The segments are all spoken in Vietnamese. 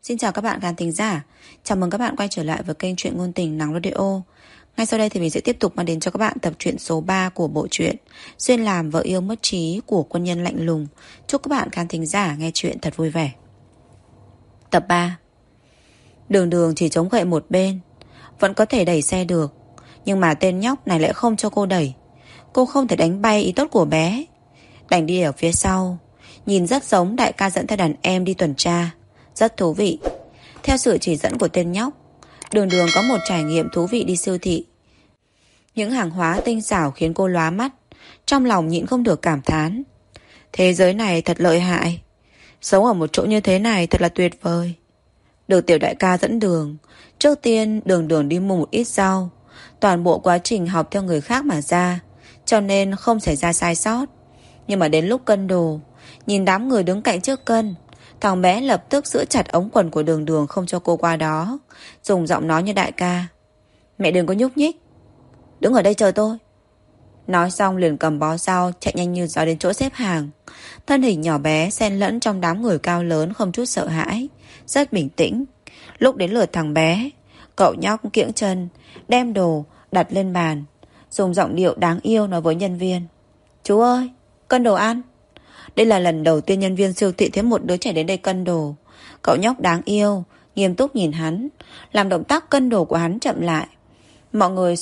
Xin chào các bạn khán thính giả. Chào mừng các bạn quay trở lại với kênh truyện ngôn tình Nắng Radio. Ngay sau đây thì mình sẽ tiếp tục mang đến cho các bạn tập truyện số 3 của bộ truyện Duyên làm vợ yêu mất trí của quân nhân lạnh lùng. Chúc các bạn khán thính giả nghe truyện thật vui vẻ. Tập 3. Đường Đường chỉ chống gậy một bên, vẫn có thể đẩy xe được, nhưng mà tên nhóc này lại không cho cô đẩy. Cô không thể đánh bay ý tốt của bé, đành đi ở phía sau. Nhìn rất giống đại ca dẫn theo đàn em đi tuần tra, rất thú vị. Theo sự chỉ dẫn của tên nhóc, Đường Đường có một trải nghiệm thú vị đi siêu thị. Những hàng hóa tinh xảo khiến cô lóa mắt, trong lòng nhịn không được cảm thán. Thế giới này thật lợi hại, sống ở một chỗ như thế này thật là tuyệt vời. Được tiểu đại ca dẫn đường, trước tiên Đường Đường đi mua một ít rau. Toàn bộ quá trình học theo người khác mà ra, cho nên không xảy ra sai sót. Nhưng mà đến lúc cân đồ, nhìn đám người đứng cạnh trước cân, thằng bé lập tức giữ chặt ống quần của Đường Đường không cho cô qua đó, dùng giọng nói như đại ca. Mẹ đừng có nhúc nhích, đứng ở đây chờ tôi. Nói xong liền cầm bó rau chạy nhanh như gió đến chỗ xếp hàng. Thân hình nhỏ bé xen lẫn trong đám người cao lớn, không chút sợ hãi, rất bình tĩnh. Lúc đến lượt thằng bé, cậu nhóc kiễng chân đem đồ đặt lên bàn, dùng giọng điệu đáng yêu nói với nhân viên. Chú ơi, cân đồ ăn. Đây là lần đầu tiên nhân viên siêu thị thấy một đứa trẻ đến đây cân đồ. Cậu nhóc đáng yêu nghiêm túc nhìn hắn, làm động tác cân đồ của hắn chậm lại. Mọi người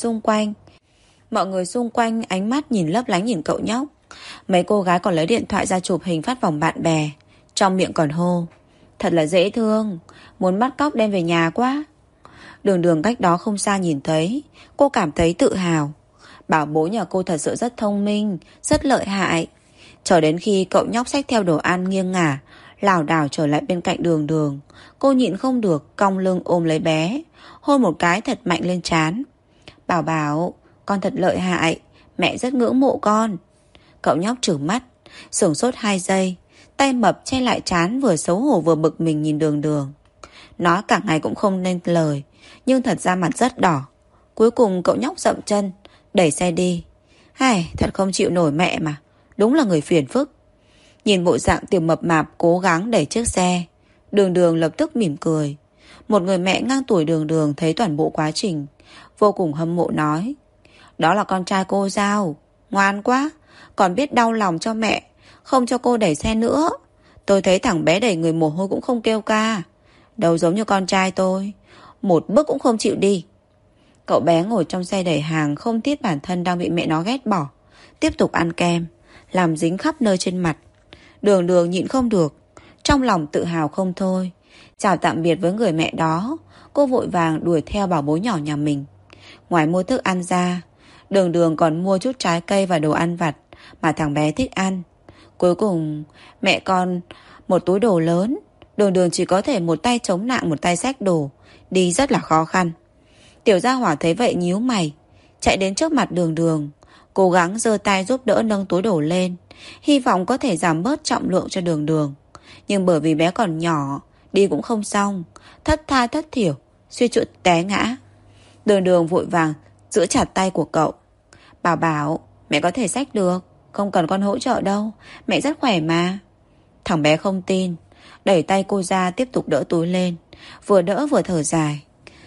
xung quanh ánh mắt nhìn lấp lánh nhìn cậu nhóc. Mấy cô gái còn lấy điện thoại ra chụp hình phát vòng bạn bè, trong miệng còn hô: thật là dễ thương, muốn bắt cóc đem về nhà quá. Đường Đường cách đó không xa nhìn thấy, cô cảm thấy tự hào. Bảo bối nhà cô thật sự rất thông minh, rất lợi hại. Chờ đến khi cậu nhóc xách theo đồ ăn nghiêng ngả lảo đảo trở lại bên cạnh Đường Đường, cô nhịn không được cong lưng ôm lấy bé, hôn một cái thật mạnh lên trán. Bảo bảo, con thật lợi hại, mẹ rất ngưỡng mộ con. Cậu nhóc trừng mắt, sửng sốt 2 giây, tay mập che lại trán, vừa xấu hổ vừa bực mình nhìn Đường Đường. Nói cả ngày cũng không nên lời, nhưng thật ra mặt rất đỏ. Cuối cùng cậu nhóc dậm chân đẩy xe đi. Thật không chịu nổi mẹ mà, đúng là người phiền phức. Nhìn bộ dạng tiểu mập mạp cố gắng đẩy chiếc xe, Đường Đường lập tức mỉm cười. Một người mẹ ngang tuổi Đường Đường thấy toàn bộ quá trình, vô cùng hâm mộ nói: đó là con trai cô sao? Ngoan quá, còn biết đau lòng cho mẹ, không cho cô đẩy xe nữa. Tôi thấy thằng bé đẩy người mồ hôi cũng không kêu ca, đâu giống như con trai tôi, một bước cũng không chịu đi. Cậu bé ngồi trong xe đẩy hàng, không tiếc bản thân đang bị mẹ nó ghét bỏ, tiếp tục ăn kem, làm dính khắp nơi trên mặt. Đường Đường nhịn không được, trong lòng tự hào không thôi. Chào tạm biệt với người mẹ đó, cô vội vàng đuổi theo bảo bối nhỏ nhà mình. Ngoài mua thức ăn ra, Đường Đường còn mua chút trái cây và đồ ăn vặt mà thằng bé thích ăn. Cuối cùng mẹ con một túi đồ lớn, Đường Đường chỉ có thể một tay chống nặng một tay xách đồ, đi rất là khó khăn. Tiểu gia hỏa thấy vậy nhíu mày, chạy đến trước mặt Đường Đường, cố gắng giơ tay giúp đỡ nâng túi đồ lên, hy vọng có thể giảm bớt trọng lượng cho Đường Đường. Nhưng bởi vì bé còn nhỏ, đi cũng không xong, thất tha thất thiểu, suy chút té ngã. Đường Đường vội vàng giữ chặt tay của cậu. Bảo bảo, mẹ có thể xách được, không cần con hỗ trợ đâu, mẹ rất khỏe mà. Thằng bé không tin, đẩy tay cô ra tiếp tục đỡ túi lên, vừa đỡ vừa thở dài.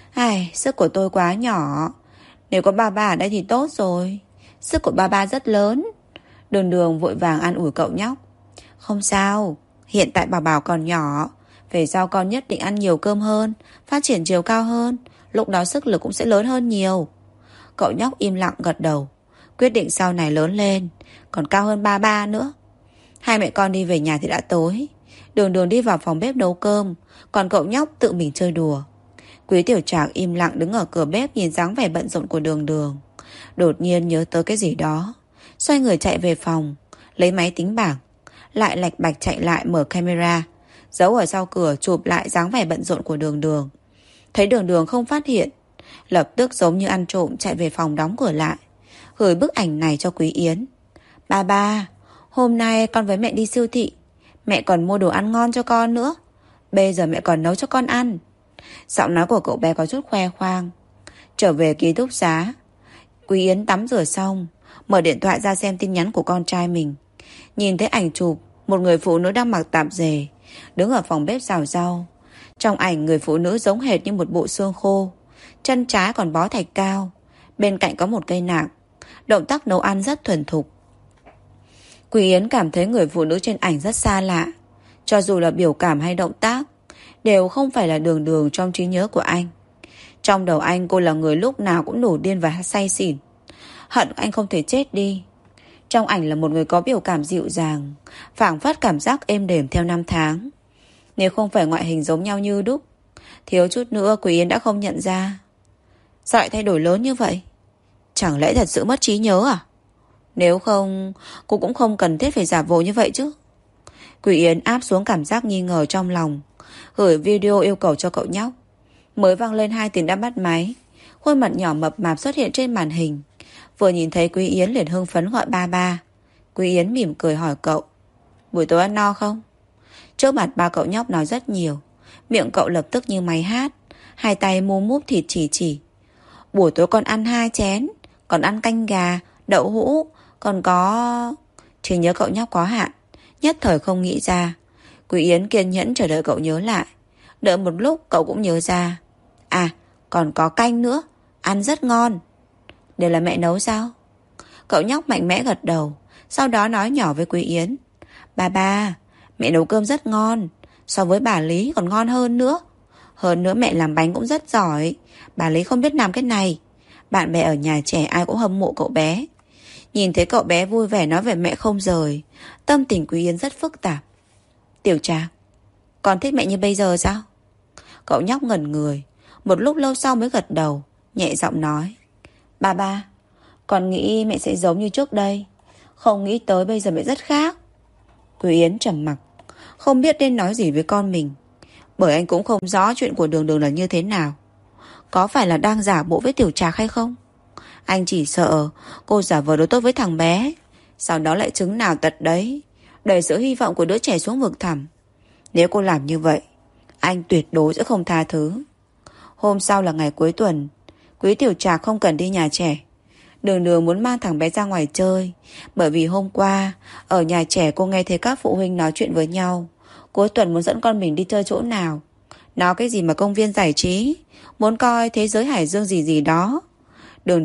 Sức của tôi quá nhỏ, nếu có ba ở đây thì tốt rồi. Sức của ba rất lớn. Đường Đường vội vàng an ủi cậu nhóc. Không sao, hiện tại bảo bảo còn nhỏ, về sau con nhất định ăn nhiều cơm hơn, phát triển chiều cao hơn, lúc đó sức lực cũng sẽ lớn hơn nhiều. Cậu nhóc im lặng gật đầu, quyết định sau này lớn lên còn cao hơn ba nữa. Hai mẹ con đi về nhà thì đã tối. Đường Đường đi vào phòng bếp nấu cơm, còn cậu nhóc tự mình chơi đùa. Quý Tiểu Trạc im lặng đứng ở cửa bếp nhìn dáng vẻ bận rộn của Đường Đường. Đột nhiên nhớ tới cái gì đó, xoay người chạy về phòng, lấy máy tính bảng, lại lạch bạch chạy lại mở camera, giấu ở sau cửa chụp lại dáng vẻ bận rộn của Đường Đường. Thấy Đường Đường không phát hiện, lập tức giống như ăn trộm chạy về phòng đóng cửa lại, gửi bức ảnh này cho Quý Yến. Ba, hôm nay con với mẹ đi siêu thị, mẹ còn mua đồ ăn ngon cho con nữa, bây giờ mẹ còn nấu cho con ăn. Giọng nói của cậu bé có chút khoe khoang. Trở về ký túc xá, Quý Yến tắm rửa xong, mở điện thoại ra xem tin nhắn của con trai mình. Nhìn thấy ảnh chụp một người phụ nữ đang mặc tạp dề, đứng ở phòng bếp xào rau. Trong ảnh, người phụ nữ giống hệt như một bộ xương khô, chân trái còn bó thạch cao, bên cạnh có một cây nạng. Động tác nấu ăn rất thuần thục. Quý Yến cảm thấy người phụ nữ trên ảnh rất xa lạ. Cho dù là biểu cảm hay động tác, đều không phải là Đường Đường trong trí nhớ của anh. Trong đầu anh, cô là người lúc nào cũng nổi điên và say xỉn, hận anh không thể chết đi. Trong ảnh là một người có biểu cảm dịu dàng, phảng phất cảm giác êm đềm theo năm tháng. Nếu không phải ngoại hình giống nhau như đúc, thiếu chút nữa Quý Yến đã không nhận ra. Sao lại thay đổi lớn như vậy? Chẳng lẽ thật sự mất trí nhớ à? Nếu không, cô cũng không cần thiết phải giả vờ như vậy chứ. Quý Yến áp xuống cảm giác nghi ngờ trong lòng, gửi video yêu cầu cho cậu nhóc. Mới vang lên 2 tiếng đã bắt máy. Khuôn mặt nhỏ mập mạp xuất hiện trên màn hình. Vừa nhìn thấy Quý Yến liền hưng phấn gọi ba ba. Quý Yến mỉm cười hỏi cậu: buổi tối ăn no không? Trước mặt ba cậu nhóc nói rất nhiều. Miệng cậu lập tức như máy hát, hai tay mu múp thịt chỉ. Buổi tối con ăn 2 chén, còn ăn canh gà, đậu hũ, còn có... Trí nhớ cậu nhóc có hạn, nhất thời không nghĩ ra. Quý Yến kiên nhẫn chờ đợi cậu nhớ lại. Đợi một lúc cậu cũng nhớ ra. À, còn có canh nữa, ăn rất ngon. Đều là mẹ nấu sao? Cậu nhóc mạnh mẽ gật đầu, sau đó nói nhỏ với Quý Yến: ba, mẹ nấu cơm rất ngon, so với bà Lý còn ngon hơn nữa. Hơn nữa mẹ làm bánh cũng rất giỏi, bà Lý không biết làm cái này. Bạn bè ở nhà trẻ ai cũng hâm mộ cậu bé. Nhìn thấy cậu bé vui vẻ nói về mẹ không rời, tâm tình Quý Yến rất phức tạp. Tiểu Trạc, con thích mẹ như bây giờ sao? Cậu nhóc ngẩn người, một lúc lâu sau mới gật đầu, nhẹ giọng nói: ba, con nghĩ mẹ sẽ giống như trước đây, không nghĩ tới bây giờ mẹ rất khác. Quý Yến trầm mặc, không biết nên nói gì với con mình, bởi anh cũng không rõ chuyện của Đường Đường là như thế nào. Có phải là đang giả bộ với Tiểu Trạc hay không? Anh chỉ sợ cô giả vờ đối tốt với thằng bé, sau đó lại chứng nào tật đấy, đẩy sự hy vọng của đứa trẻ xuống vực thẳm. Nếu cô làm như vậy, anh tuyệt đối sẽ không tha thứ. Hôm sau là ngày cuối tuần. Quý Tiểu Trạc không cần đi nhà trẻ. Đường Đường muốn mang thằng bé ra ngoài chơi, bởi vì hôm qua ở nhà trẻ cô nghe thấy các phụ huynh nói chuyện với nhau, cuối tuần muốn dẫn con mình đi chơi chỗ nào. Nói cái gì mà công viên giải trí, muốn coi thế giới hải dương gì gì đó. Đường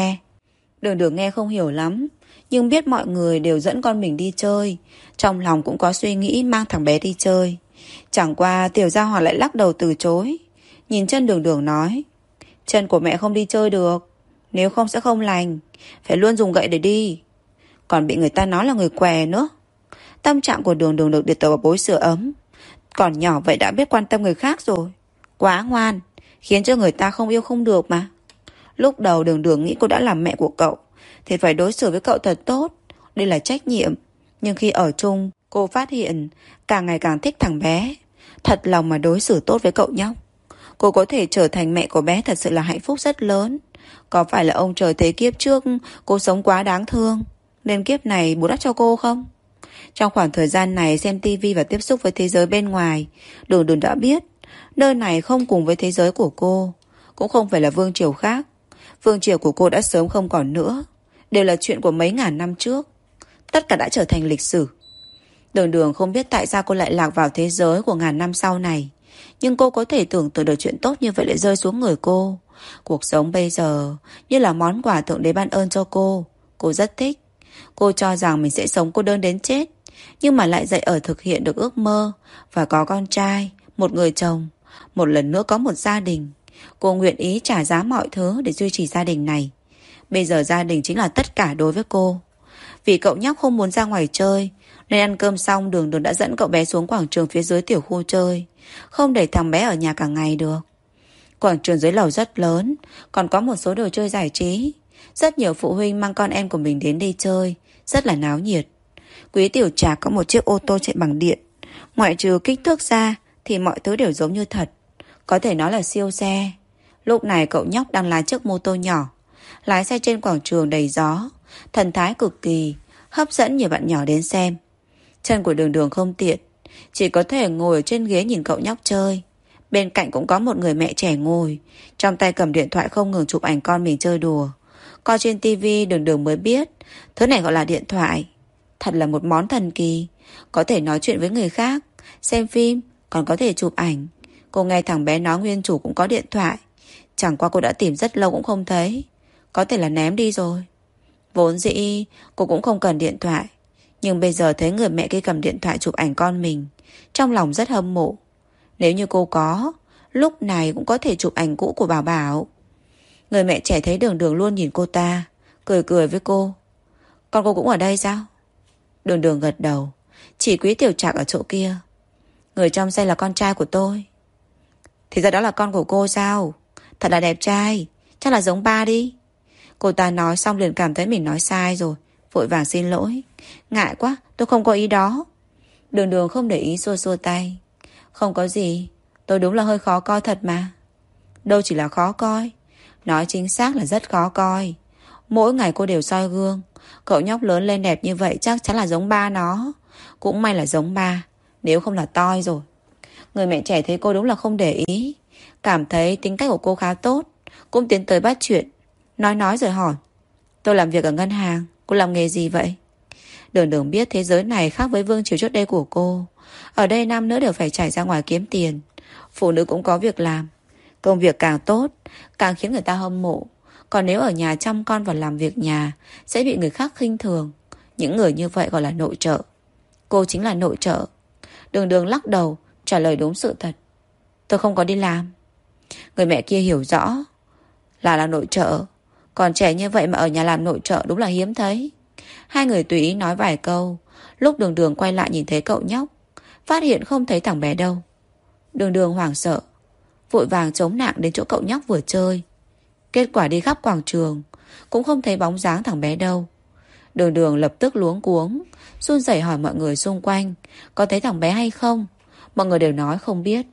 Đường nghe không hiểu lắm, nhưng biết mọi người đều dẫn con mình đi chơi, trong lòng cũng có suy nghĩ mang thằng bé đi chơi. Chẳng qua Tiểu Gia Hòa lại lắc đầu từ chối. Nhìn chân Đường Đường nói: chân của mẹ không đi chơi được, nếu không sẽ không lành, phải luôn dùng gậy để đi. Còn bị người ta nói là người què nữa. Tâm trạng của Đường Đường được Điệt Tàu vào bối sưởi ấm. Còn nhỏ vậy đã biết quan tâm người khác rồi, quá ngoan, khiến cho người ta không yêu không được mà. Lúc đầu Đường Đường nghĩ cô đã làm mẹ của cậu thì phải đối xử với cậu thật tốt, đây là trách nhiệm. Nhưng khi ở chung, cô phát hiện càng ngày càng thích thằng bé. Thật lòng mà đối xử tốt với cậu nhóc, cô có thể trở thành mẹ của bé thật sự là hạnh phúc rất lớn. Có phải là ông trời thấy kiếp trước cô sống quá đáng thương, nên kiếp này bù đắp cho cô không? Trong khoảng thời gian này xem tivi và tiếp xúc với thế giới bên ngoài, Đường Đường đã biết nơi này không cùng với thế giới của cô, cũng không phải là vương triều khác. Vương triều của cô đã sớm không còn nữa, đều là chuyện của mấy ngàn năm trước. Tất cả đã trở thành lịch sử. Đường Đường không biết tại sao cô lại lạc vào thế giới của ngàn năm sau này, nhưng cô có thể tưởng tượng được chuyện tốt như vậy lại rơi xuống người cô. Cuộc sống bây giờ như là món quà Thượng Đế ban ơn cho cô. Cô rất thích. Cô cho rằng mình sẽ sống cô đơn đến chết, nhưng mà lại dậy ở thực hiện được ước mơ và có con trai, một người chồng, một lần nữa có một gia đình. Cô nguyện ý trả giá mọi thứ để duy trì gia đình này. Bây giờ gia đình chính là tất cả đối với cô. Vì cậu nhóc không muốn ra ngoài chơi, nên ăn cơm xong Đường Đường đã dẫn cậu bé xuống quảng trường phía dưới tiểu khu chơi, không để thằng bé ở nhà cả ngày được. Quảng trường dưới lầu rất lớn, còn có một số đồ chơi giải trí. Rất nhiều phụ huynh mang con em của mình đến đây chơi, rất là náo nhiệt. Quý Tiểu Trạc có một chiếc ô tô chạy bằng điện. Ngoại trừ kích thước ra thì mọi thứ đều giống như thật, có thể nói là siêu xe. Lúc này cậu nhóc đang lái chiếc mô tô nhỏ, lái xe trên quảng trường đầy gió, thần thái cực kỳ, hấp dẫn nhiều bạn nhỏ đến xem. Chân của Đường Đường không tiện, chỉ có thể ngồi ở trên ghế nhìn cậu nhóc chơi. Bên cạnh cũng có một người mẹ trẻ ngồi, trong tay cầm điện thoại không ngừng chụp ảnh con mình chơi đùa. Coi trên tivi Đường Đường mới biết thứ này gọi là điện thoại. Thật là một món thần kỳ, có thể nói chuyện với người khác, xem phim, còn có thể chụp ảnh. Cô nghe thằng bé nói nguyên chủ cũng có điện thoại. Chẳng qua cô đã tìm rất lâu cũng không thấy. Có thể là ném đi rồi. Vốn dĩ cô cũng không cần điện thoại, nhưng bây giờ thấy người mẹ kia cầm điện thoại chụp ảnh con mình, trong lòng rất hâm mộ. Nếu như cô có, lúc này cũng có thể chụp ảnh cũ của Bảo Bảo. Người mẹ trẻ thấy Đường Đường luôn nhìn cô ta, cười cười với cô. Con cô cũng ở đây sao? Đường Đường gật đầu. Chỉ Quý Tiểu Trạc ở chỗ kia. Người trong xe là con trai của tôi. Thì ra đó là con của cô sao? Thật là đẹp trai. Chắc là giống ba đi. Cô ta nói xong liền cảm thấy mình nói sai rồi, vội vàng xin lỗi. Ngại quá, tôi không có ý đó. Đường Đường không để ý, xua xua tay. Không có gì, tôi đúng là hơi khó coi thật mà. Đâu chỉ là khó coi, nói chính xác là rất khó coi. Mỗi ngày cô đều soi gương. Cậu nhóc lớn lên đẹp như vậy chắc chắn là giống ba nó. Cũng may là giống ba, nếu không là toi rồi. Người mẹ trẻ thấy cô đúng là không để ý, cảm thấy tính cách của cô khá tốt, cũng tiến tới bắt chuyện. Nói rồi hỏi. Tôi làm việc ở ngân hàng, cô làm nghề gì vậy? Đường Đường biết thế giới này khác với vương triều trước đây của cô. Ở đây nam nữ đều phải trải ra ngoài kiếm tiền. Phụ nữ cũng có việc làm. Công việc càng tốt, càng khiến người ta hâm mộ. Còn nếu ở nhà chăm con và làm việc nhà, sẽ bị người khác khinh thường. Những người như vậy gọi là nội trợ. Cô chính là nội trợ. Đường Đường lắc đầu, trả lời đúng sự thật. Tôi không có đi làm. Người mẹ kia hiểu rõ. Là nội trợ. Còn trẻ như vậy mà ở nhà làm nội trợ đúng là hiếm thấy. Hai người tùy ý nói vài câu. Lúc Đường Đường quay lại nhìn thấy cậu nhóc, phát hiện không thấy thằng bé đâu. Đường Đường hoảng sợ, vội vàng chống nạng đến chỗ cậu nhóc vừa chơi. Kết quả đi khắp quảng trường cũng không thấy bóng dáng thằng bé đâu. Đường Đường lập tức luống cuống, run rẩy hỏi mọi người xung quanh có thấy thằng bé hay không. Mọi người đều nói không biết.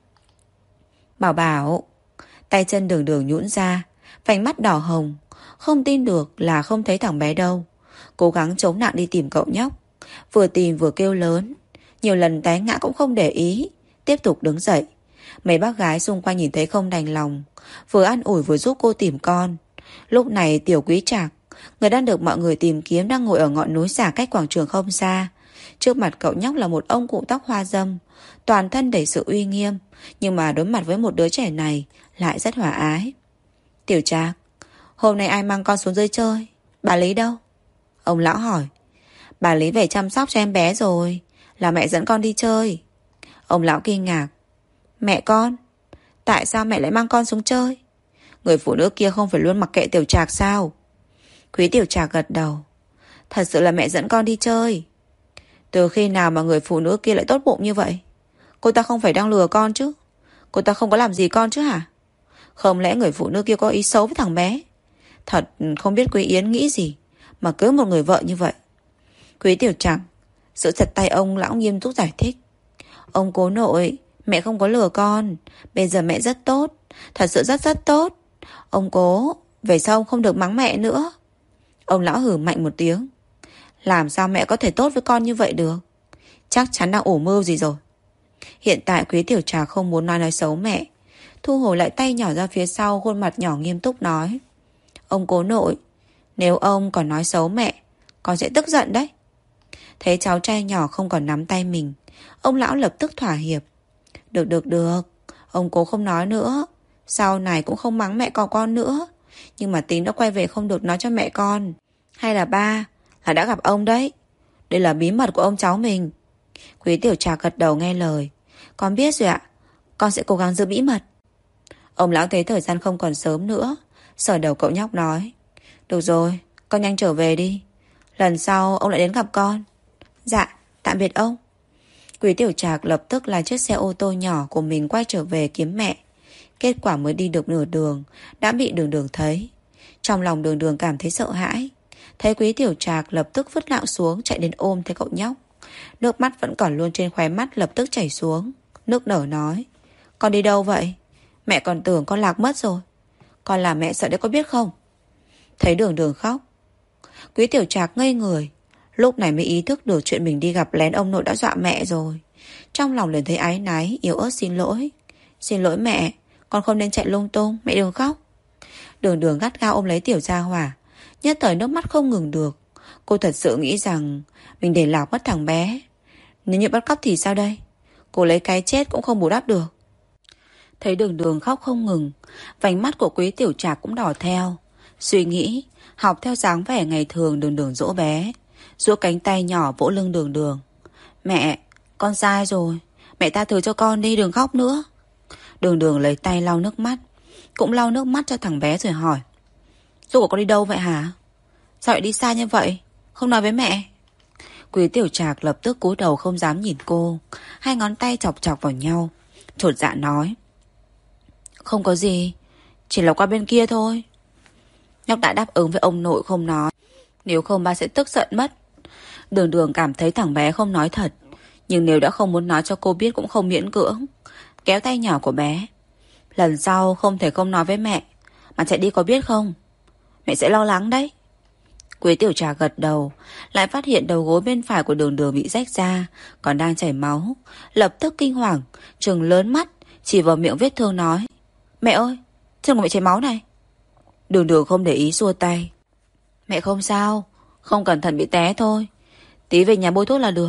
Bảo Bảo. Tay chân Đường Đường nhũn ra, vành mắt đỏ hồng, không tin được là không thấy thằng bé đâu. Cố gắng chống nặng đi tìm cậu nhóc, vừa tìm vừa kêu lớn. Nhiều lần té ngã cũng không để ý, tiếp tục đứng dậy. Mấy bác gái xung quanh nhìn thấy không đành lòng, vừa an ủi vừa giúp cô tìm con. Lúc này Tiểu Quý Trạc, người đang được mọi người tìm kiếm, đang ngồi ở ngọn núi xả cách quảng trường không xa. Trước mặt cậu nhóc là một ông cụ tóc hoa râm, toàn thân đầy sự uy nghiêm, nhưng mà đối mặt với một đứa trẻ này lại rất hòa ái. Tiểu Trạc, hôm nay ai mang con xuống dưới chơi? Bà Lý đâu? Ông lão hỏi. Bà Lý về chăm sóc cho em bé rồi, là mẹ dẫn con đi chơi. Ông lão kinh ngạc. Mẹ con? Tại sao mẹ lại mang con xuống chơi? Người phụ nữ kia không phải luôn mặc kệ Tiểu Trạc sao? Quý Tiểu Trạc gật đầu. Thật sự là mẹ dẫn con đi chơi. Từ khi nào mà người phụ nữ kia lại tốt bụng như vậy? Cô ta không phải đang lừa con chứ? Cô ta không có làm gì con chứ hả? Không lẽ người phụ nữ kia có ý xấu với thằng bé? Thật không biết Quý Yến nghĩ gì mà cưới một người vợ như vậy. Quý Tiểu Trạc giữ chặt tay ông lão nghiêm túc giải thích. Ông cố nội, mẹ không có lừa con. Bây giờ mẹ rất tốt, thật sự rất rất tốt. Ông cố, về sau ông không được mắng mẹ nữa. Ông lão hử mạnh một tiếng. Làm sao mẹ có thể tốt với con như vậy được? Chắc chắn đang ủ mưu gì rồi. Hiện tại Quý Tiểu Trà không muốn nói xấu mẹ, thu hồi lại tay nhỏ ra phía sau, khuôn mặt nhỏ nghiêm túc nói. Ông cố nội, nếu ông còn nói xấu mẹ, con sẽ tức giận đấy. Thấy cháu trai nhỏ không còn nắm tay mình, ông lão lập tức thỏa hiệp. Được, ông cố không nói nữa. Sau này cũng không mắng mẹ con nữa. Nhưng mà tính đã quay về không được nói cho mẹ con hay là ba là đã gặp ông đấy. Đây là bí mật của ông cháu mình. Quý Tiểu Trà gật đầu nghe lời. Con biết rồi ạ, con sẽ cố gắng giữ bí mật. Ông lão thấy thời gian không còn sớm nữa, sờ đầu cậu nhóc nói. Được rồi, con nhanh trở về đi, lần sau ông lại đến gặp con. Dạ, tạm biệt ông. Quý Tiểu Trạc lập tức lái chiếc xe ô tô nhỏ của mình quay trở về kiếm mẹ. Kết quả mới đi được nửa đường đã bị Đường Đường thấy. Trong lòng Đường Đường cảm thấy sợ hãi. Thấy Quý Tiểu Trạc lập tức vứt lạo xuống, chạy đến ôm thấy cậu nhóc. Nước mắt vẫn còn luôn trên khóe mắt lập tức chảy xuống. Nước nở nói. Con đi đâu vậy? Mẹ còn tưởng con lạc mất rồi. Con làm mẹ sợ đấy có biết không? Thấy Đường Đường khóc, Quý Tiểu Trạc ngây người. Lúc này mới ý thức được chuyện mình đi gặp lén ông nội đã dọa mẹ rồi. Trong lòng liền thấy áy náy, yếu ớt xin lỗi. Xin lỗi mẹ, con không nên chạy lung tung, mẹ đừng khóc. Đường Đường gắt gao ôm lấy Tiểu Gia Hỏa, nhất thời nước mắt không ngừng được. Cô thật sự nghĩ rằng mình để lạc mất thằng bé. Nếu như bắt cóc thì sao đây? Cô lấy cái chết cũng không bù đắp được. Thấy Đường Đường khóc không ngừng, vành mắt của Quý Tiểu Trạc cũng đỏ theo. Suy nghĩ, học theo dáng vẻ ngày thường Đường Đường dỗ bé, duỗi cánh tay nhỏ vỗ lưng Đường Đường. Mẹ, con sai rồi, mẹ tha thứ cho con đi, đừng khóc nữa. Đường Đường lấy tay lau nước mắt, cũng lau nước mắt cho thằng bé rồi hỏi. Rốt của con đi đâu vậy hả? Sao lại đi xa như vậy? Không nói với mẹ. Quý Tiểu Trạc lập tức cúi đầu không dám nhìn cô, hai ngón tay chọc chọc vào nhau, chột dạ nói. Không có gì, chỉ là qua bên kia thôi. Nhóc đã đáp ứng với ông nội không nói, nếu không ba sẽ tức giận mất. Đường Đường cảm thấy thằng bé không nói thật, nhưng nếu đã không muốn nói cho cô biết cũng không miễn cưỡng, kéo tay nhỏ của bé. Lần sau không thể không nói với mẹ, mà chạy đi có biết không? Mẹ sẽ lo lắng đấy. Quý Tiểu Trà gật đầu, lại phát hiện đầu gối bên phải của Đường Đường bị rách ra, còn đang chảy máu. Lập tức kinh hoàng, trừng lớn mắt, chỉ vào miệng vết thương nói. Mẹ ơi, chân của mẹ chảy máu này. Đường Đường không để ý xua tay. Mẹ không sao, không cẩn thận bị té thôi. Tí về nhà bôi thuốc là được.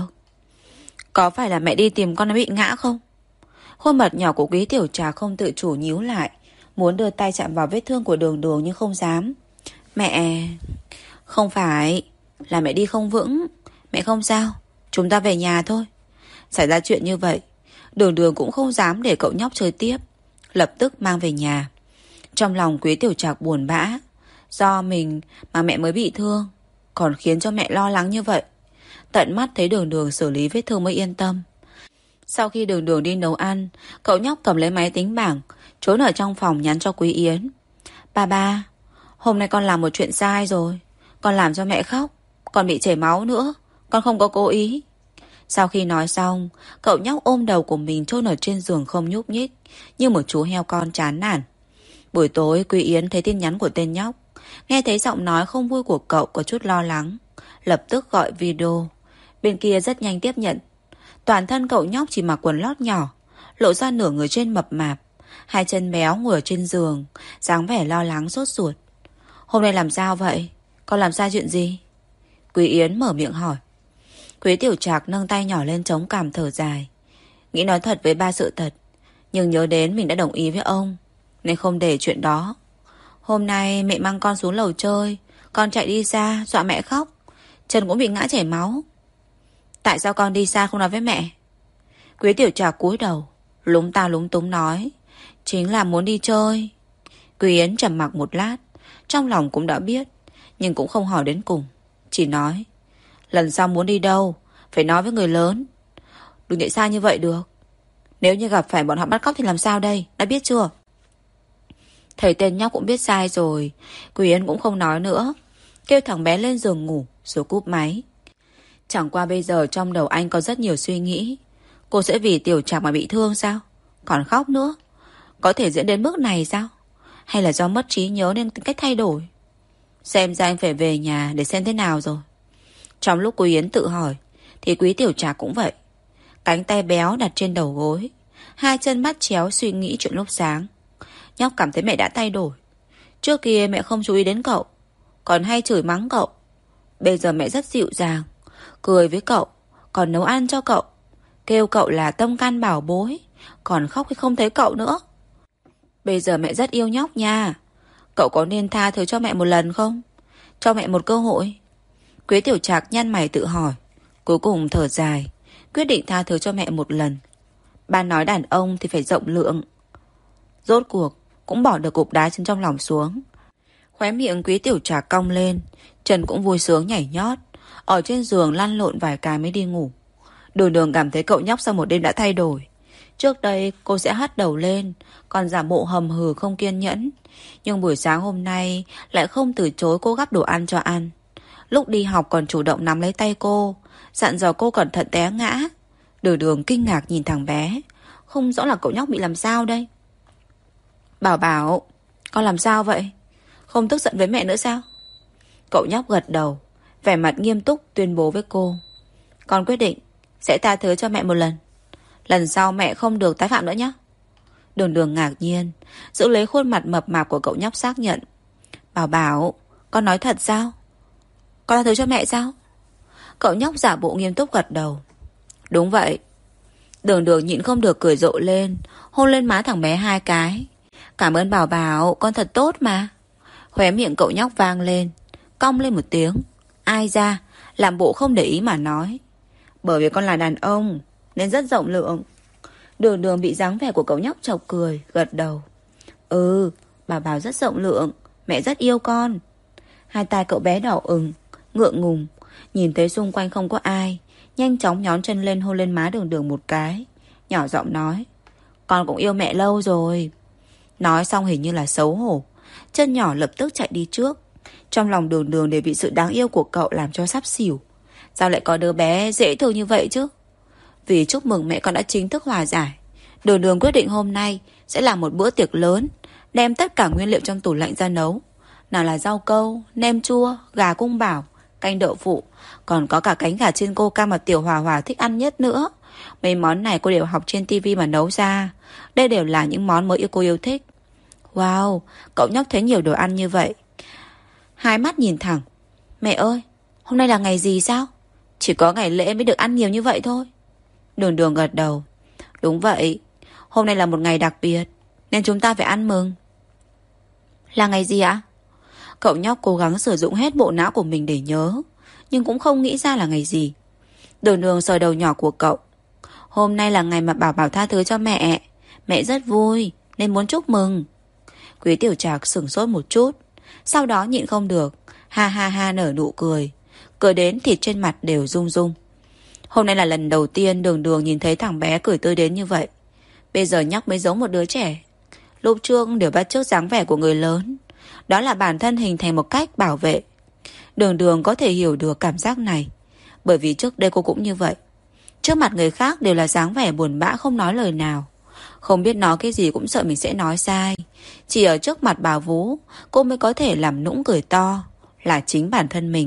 Có phải là mẹ đi tìm con nó bị ngã không? Khuôn mặt nhỏ của Quý Tiểu Trà không tự chủ nhíu lại, muốn đưa tay chạm vào vết thương của Đường Đường nhưng không dám. Mẹ... Không phải, là mẹ đi không vững. Mẹ không sao, chúng ta về nhà thôi. Xảy ra chuyện như vậy, Đường Đường cũng không dám để cậu nhóc chơi tiếp, lập tức mang về nhà. Trong lòng Quý Tiểu Trạc buồn bã, do mình mà mẹ mới bị thương, còn khiến cho mẹ lo lắng như vậy. Tận mắt thấy Đường Đường xử lý vết thương mới yên tâm. Sau khi Đường Đường đi nấu ăn, cậu nhóc cầm lấy máy tính bảng, trốn ở trong phòng nhắn cho Quý Yến. Ba, hôm nay con làm một chuyện sai rồi. Con làm cho mẹ khóc, còn bị chảy máu nữa. Con không có cố ý. Sau khi nói xong, cậu nhóc ôm đầu của mình chôn ở trên giường không nhúc nhích, như một chú heo con chán nản. Buổi tối Quý Yến thấy tin nhắn của tên nhóc, nghe thấy giọng nói không vui của cậu có chút lo lắng, lập tức gọi video. Bên kia rất nhanh tiếp nhận. Toàn thân cậu nhóc chỉ mặc quần lót nhỏ, lộ ra nửa người trên mập mạp, hai chân béo ngồi ở trên giường, dáng vẻ lo lắng sốt ruột. Hôm nay làm sao vậy? Con làm sai chuyện gì? Quý Yến mở miệng hỏi. Quý Tiểu Trạc nâng tay nhỏ lên chống cằm thở dài. Nghĩ nói thật với ba sự thật, nhưng nhớ đến mình đã đồng ý với ông, nên không để chuyện đó. Hôm nay mẹ mang con xuống lầu chơi, con chạy đi xa, dọa mẹ khóc, chân cũng bị ngã chảy máu. Tại sao con đi xa không nói với mẹ? Quý Tiểu Trạc cúi đầu, lúng ta lúng túng nói. Chính là muốn đi chơi. Quý Yến trầm mặc một lát, trong lòng cũng đã biết, nhưng cũng không hỏi đến cùng, chỉ nói. Lần sau muốn đi đâu phải nói với người lớn, đừng chạy xa như vậy được. Nếu như gặp phải bọn họ bắt cóc thì làm sao đây, đã biết chưa? Thầy tên nhóc cũng biết sai rồi, Quý Yến cũng không nói nữa, kêu thằng bé lên giường ngủ rồi cúp máy. Chẳng qua bây giờ trong đầu anh có rất nhiều suy nghĩ. Cô sẽ vì Tiểu Trạc mà bị thương sao? Còn khóc nữa. Có thể diễn đến mức này sao? Hay là do mất trí nhớ nên cách thay đổi? Xem ra anh phải về nhà để xem thế nào rồi. Trong lúc Quý Yến tự hỏi thì Quý Tiểu Trạc cũng vậy. Cánh tay béo đặt trên đầu gối, hai chân mắt chéo suy nghĩ chuyện lúc sáng. Nhóc cảm thấy mẹ đã thay đổi. Trước kia mẹ không chú ý đến cậu, còn hay chửi mắng cậu. Bây giờ mẹ rất dịu dàng, cười với cậu, còn nấu ăn cho cậu, kêu cậu là tâm can bảo bối, còn khóc khi không thấy cậu nữa. Bây giờ mẹ rất yêu nhóc nha. Cậu có nên tha thứ cho mẹ một lần không? Cho mẹ một cơ hội. Quý Tiểu Trạc nhăn mày tự hỏi, cuối cùng thở dài, quyết định tha thứ cho mẹ một lần. Ba nói đàn ông thì phải rộng lượng. Rốt cuộc cũng bỏ được cục đá trên trong lòng xuống. Khóe miệng Quý Tiểu Trạc cong lên, chân cũng vui sướng nhảy nhót, ở trên giường lăn lộn vài cái mới đi ngủ. Đường Đường cảm thấy cậu nhóc sau một đêm đã thay đổi. Trước đây cô sẽ hất đầu lên, còn giả bộ hầm hừ không kiên nhẫn, nhưng buổi sáng hôm nay lại không từ chối cô gắp đồ ăn cho ăn. Lúc đi học còn chủ động nắm lấy tay cô, dặn dò cô cẩn thận té ngã. Đường Đường kinh ngạc nhìn thằng bé, không rõ là cậu nhóc bị làm sao đây. Bảo Bảo, con làm sao vậy? Không tức giận với mẹ nữa sao? Cậu nhóc gật đầu, vẻ mặt nghiêm túc tuyên bố với cô. Con quyết định sẽ tha thứ cho mẹ một lần. Lần sau mẹ không được tái phạm nữa nhé. Đường Đường ngạc nhiên, giữ lấy khuôn mặt mập mạp của cậu nhóc xác nhận. Bảo Bảo, con nói thật sao? Con tha thứ cho mẹ sao? Cậu nhóc giả bộ nghiêm túc gật đầu. Đúng vậy. Đường Đường nhịn không được cười rộ lên, hôn lên má thằng bé 2 cái. Cảm ơn Bảo Bảo, con thật tốt mà. Khóe miệng cậu nhóc vang lên, cong lên một tiếng. Ai ra, làm bộ không để ý mà nói. Bởi vì con là đàn ông, nên rất rộng lượng. Đường Đường bị dáng vẻ của cậu nhóc chọc cười, gật đầu. Ừ, Bảo Bảo rất rộng lượng, mẹ rất yêu con. Hai tai cậu bé đỏ ửng, ngượng ngùng. Nhìn thấy xung quanh không có ai, nhanh chóng nhón chân lên hôn lên má Đường Đường một cái, nhỏ giọng nói. Con cũng yêu mẹ lâu rồi. Nói xong hình như là xấu hổ, chân nhỏ lập tức chạy đi trước. Trong lòng Đường Đường để bị sự đáng yêu của cậu làm cho sắp xỉu. Sao lại có đứa bé dễ thương như vậy chứ? Vì chúc mừng mẹ con đã chính thức hòa giải, Đường Đường quyết định hôm nay sẽ làm một bữa tiệc lớn, đem tất cả nguyên liệu trong tủ lạnh ra nấu. Nào là rau câu, nem chua, gà cung bảo, canh đậu phụ, còn có cả cánh gà chiên cô cam mà Tiểu Hòa Hòa thích ăn nhất nữa. Mấy món này cô đều học trên tivi mà nấu ra. Đây đều là những món mới cô yêu thích. Wow, cậu nhóc thấy nhiều đồ ăn như vậy, hai mắt nhìn thẳng. Mẹ ơi, hôm nay là ngày gì sao? Chỉ có ngày lễ mới được ăn nhiều như vậy thôi. Đường Đường gật đầu. Đúng vậy, hôm nay là một ngày đặc biệt, nên chúng ta phải ăn mừng. Là ngày gì ạ? Cậu nhóc cố gắng sử dụng hết bộ não của mình để nhớ, nhưng cũng không nghĩ ra là ngày gì. Đường Đường sờ đầu nhỏ của cậu. Hôm nay là ngày mà Bảo Bảo tha thứ cho mẹ. Mẹ rất vui, nên muốn chúc mừng. Quý Tiểu Trạc sửng sốt một chút, sau đó nhịn không được, ha ha ha nở nụ cười. Cười đến thịt trên mặt đều rung rung. Hôm nay là lần đầu tiên Đường Đường nhìn thấy thằng bé cười tươi đến như vậy. Bây giờ nhóc mới giống một đứa trẻ. Lúc trước đều bắt chước dáng vẻ của người lớn, đó là bản thân hình thành một cách bảo vệ. Đường Đường có thể hiểu được cảm giác này, bởi vì trước đây cô cũng như vậy. Trước mặt người khác đều là dáng vẻ buồn bã không nói lời nào, không biết nói cái gì cũng sợ mình sẽ nói sai. Chỉ ở trước mặt bà vú, cô mới có thể làm nũng cười to, là chính bản thân mình.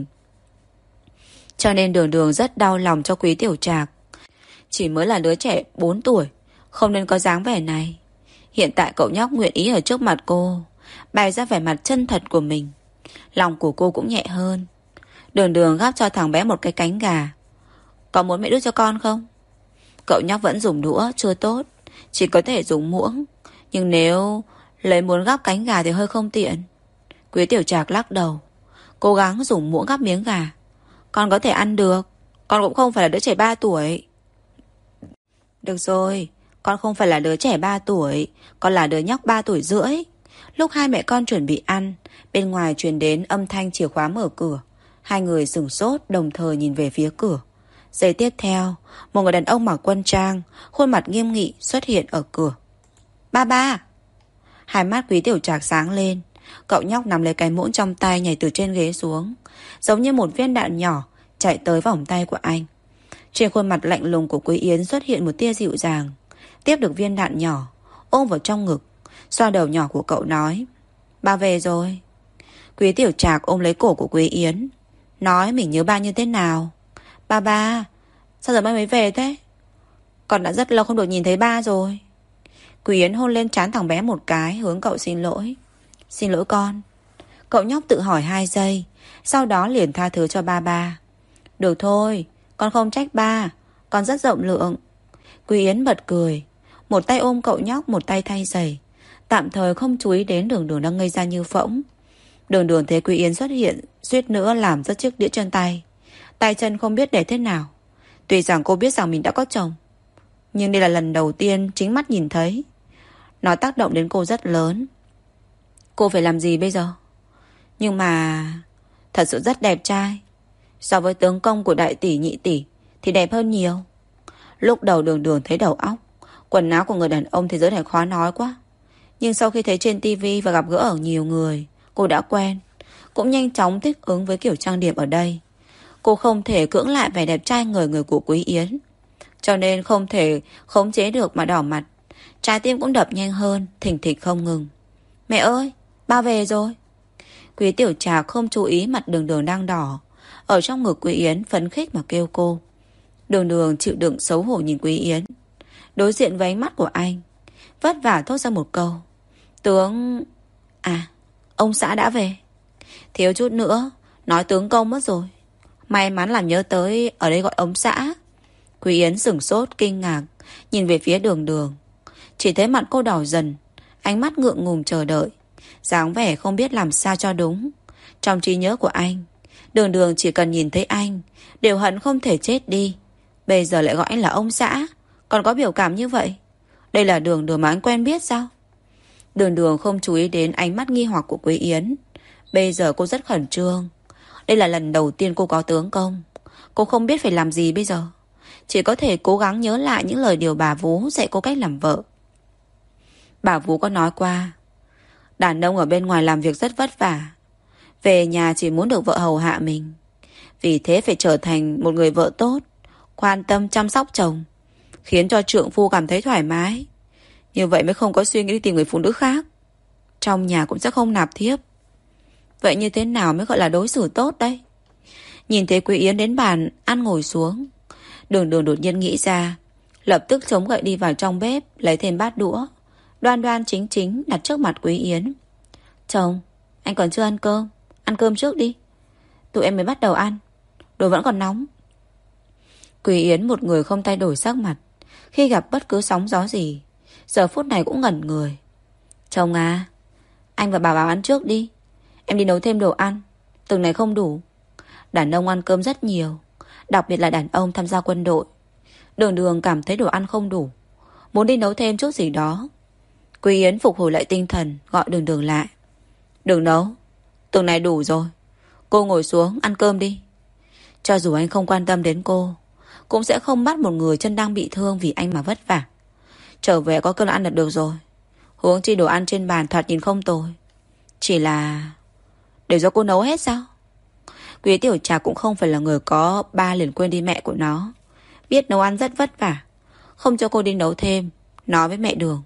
Cho nên Đường Đường rất đau lòng cho Quý Tiểu Trạc. Chỉ mới là đứa trẻ 4 tuổi, không nên có dáng vẻ này. Hiện tại cậu nhóc nguyện ý ở trước mặt cô, bày ra vẻ mặt chân thật của mình. Lòng của cô cũng nhẹ hơn. Đường Đường gắp cho thằng bé một cái cánh gà. Có muốn mẹ đút cho con không? Cậu nhóc vẫn dùng đũa, chưa tốt, chỉ có thể dùng muỗng. Nhưng nếu lấy muốn gắp cánh gà thì hơi không tiện. Quý Tiểu Trạc lắc đầu, cố gắng dùng muỗng gắp miếng gà. Con có thể ăn được, con cũng không phải là đứa trẻ 3 tuổi. Được rồi, con không phải là đứa trẻ 3 tuổi, con là đứa nhóc 3 tuổi rưỡi. Lúc hai mẹ con chuẩn bị ăn, bên ngoài truyền đến âm thanh chìa khóa mở cửa. Hai người sửng sốt đồng thời nhìn về phía cửa. Giây tiếp theo, một người đàn ông mặc quân trang, khuôn mặt nghiêm nghị xuất hiện ở cửa. Ba ba! Hai mắt Quý Tiểu Trạc sáng lên. Cậu nhóc nắm lấy cái muỗng trong tay, nhảy từ trên ghế xuống, giống như một viên đạn nhỏ chạy tới vòng tay của anh. Trên khuôn mặt lạnh lùng của Quý Yến xuất hiện một tia dịu dàng. Tiếp được viên đạn nhỏ, ôm vào trong ngực, xoa đầu nhỏ của cậu nói. Ba về rồi. Quý Tiểu Trạc ôm lấy cổ của Quý Yến, nói mình nhớ ba như thế nào. Ba, sao giờ ba mới về thế? Con đã rất lâu không được nhìn thấy ba rồi. Quý Yến hôn lên trán thằng bé một cái, hướng cậu xin lỗi. Xin lỗi con. Cậu nhóc tự hỏi 2 giây, sau đó liền tha thứ cho ba. Được thôi, con không trách ba, con rất rộng lượng. Quý Yến bật cười, một tay ôm cậu nhóc, một tay thay giày, tạm thời không chú ý đến Đường Đường đang ngây ra như phỗng. Đường Đường thấy Quý Yến xuất hiện, suýt nữa làm rớt chiếc đĩa trên tay. Tay chân không biết để thế nào. Tuy rằng cô biết rằng mình đã có chồng, nhưng đây là lần đầu tiên chính mắt nhìn thấy. Nó tác động đến cô rất lớn. Cô phải làm gì bây giờ? Nhưng mà thật sự rất đẹp trai. So với tướng công của đại tỷ nhị tỷ thì đẹp hơn nhiều. Lúc đầu Đường Đường thấy đầu óc, quần áo của người đàn ông thế giới này khó nói quá. Nhưng sau khi thấy trên tivi và gặp gỡ ở nhiều người, cô đã quen, cũng nhanh chóng thích ứng với kiểu trang điểm ở đây. Cô không thể cưỡng lại vẻ đẹp trai người của Quý Yến, cho nên không thể khống chế được mà đỏ mặt. Trái tim cũng đập nhanh hơn, thình thịch không ngừng. Mẹ ơi, ba về rồi. Quý Tiểu Trạc không chú ý mặt Đường Đường đang đỏ, ở trong ngực Quý Yến phấn khích mà kêu cô. Đường Đường chịu đựng xấu hổ nhìn Quý Yến, đối diện với ánh mắt của anh, vất vả thốt ra một câu. Tướng... ông xã đã về. Thiếu chút nữa nói tướng công mất rồi. May mắn làm nhớ tới ở đây gọi ông xã. Quý Yến sửng sốt kinh ngạc, nhìn về phía Đường Đường. Chỉ thấy mặt cô đỏ dần, ánh mắt ngượng ngùng chờ đợi, dáng vẻ không biết làm sao cho đúng. Trong trí nhớ của anh, Đường Đường chỉ cần nhìn thấy anh đều hận không thể chết đi. Bây giờ lại gọi anh là ông xã, còn có biểu cảm như vậy. Đây là Đường Đường mà anh quen biết sao? Đường Đường không chú ý đến ánh mắt nghi hoặc của Quý Yến. Bây giờ cô rất khẩn trương. Đây là lần đầu tiên cô có tướng công. Cô không biết phải làm gì bây giờ. Chỉ có thể cố gắng nhớ lại những lời điều bà vú dạy cô cách làm vợ. Bà vú có nói qua, đàn ông ở bên ngoài làm việc rất vất vả, về nhà chỉ muốn được vợ hầu hạ mình. Vì thế phải trở thành một người vợ tốt, quan tâm chăm sóc chồng, khiến cho trượng phu cảm thấy thoải mái. Như vậy mới không có suy nghĩ đi tìm người phụ nữ khác. Trong nhà cũng sẽ không nạp thiếp. Vậy như thế nào mới gọi là đối xử tốt đây? Nhìn thấy Quý Yến đến bàn ăn ngồi xuống, Đường Đường đột nhiên nghĩ ra, lập tức chống gậy đi vào trong bếp, lấy thêm bát đũa, đoan đoan chính chính đặt trước mặt Quý Yến. Chồng, anh còn chưa ăn cơm trước đi. Tụi em mới bắt đầu ăn, đồ vẫn còn nóng. Quý Yến một người không thay đổi sắc mặt khi gặp bất cứ sóng gió gì, giờ phút này cũng ngẩn người. Chồng à, anh và bà bảo ăn trước đi, em đi nấu thêm đồ ăn, từng này không đủ. Đàn ông ăn cơm rất nhiều, đặc biệt là đàn ông tham gia quân đội. Đường Đường cảm thấy đồ ăn không đủ, muốn đi nấu thêm chút gì đó. Quý Yến phục hồi lại tinh thần, gọi Đường Đường lại. Đừng nấu, từng này đủ rồi. Cô ngồi xuống ăn cơm đi. Cho dù anh không quan tâm đến cô, cũng sẽ không bắt một người chân đang bị thương vì anh mà vất vả. Trở về có cơm ăn là được rồi. Huống chi đồ ăn trên bàn thoạt nhìn không tồi. Chỉ là để do cô nấu hết sao? Quý Tiểu Trạc cũng không phải là người có ba liền quên đi mẹ của nó. Biết nấu ăn rất vất vả, không cho cô đi nấu thêm. Nói với mẹ Đường,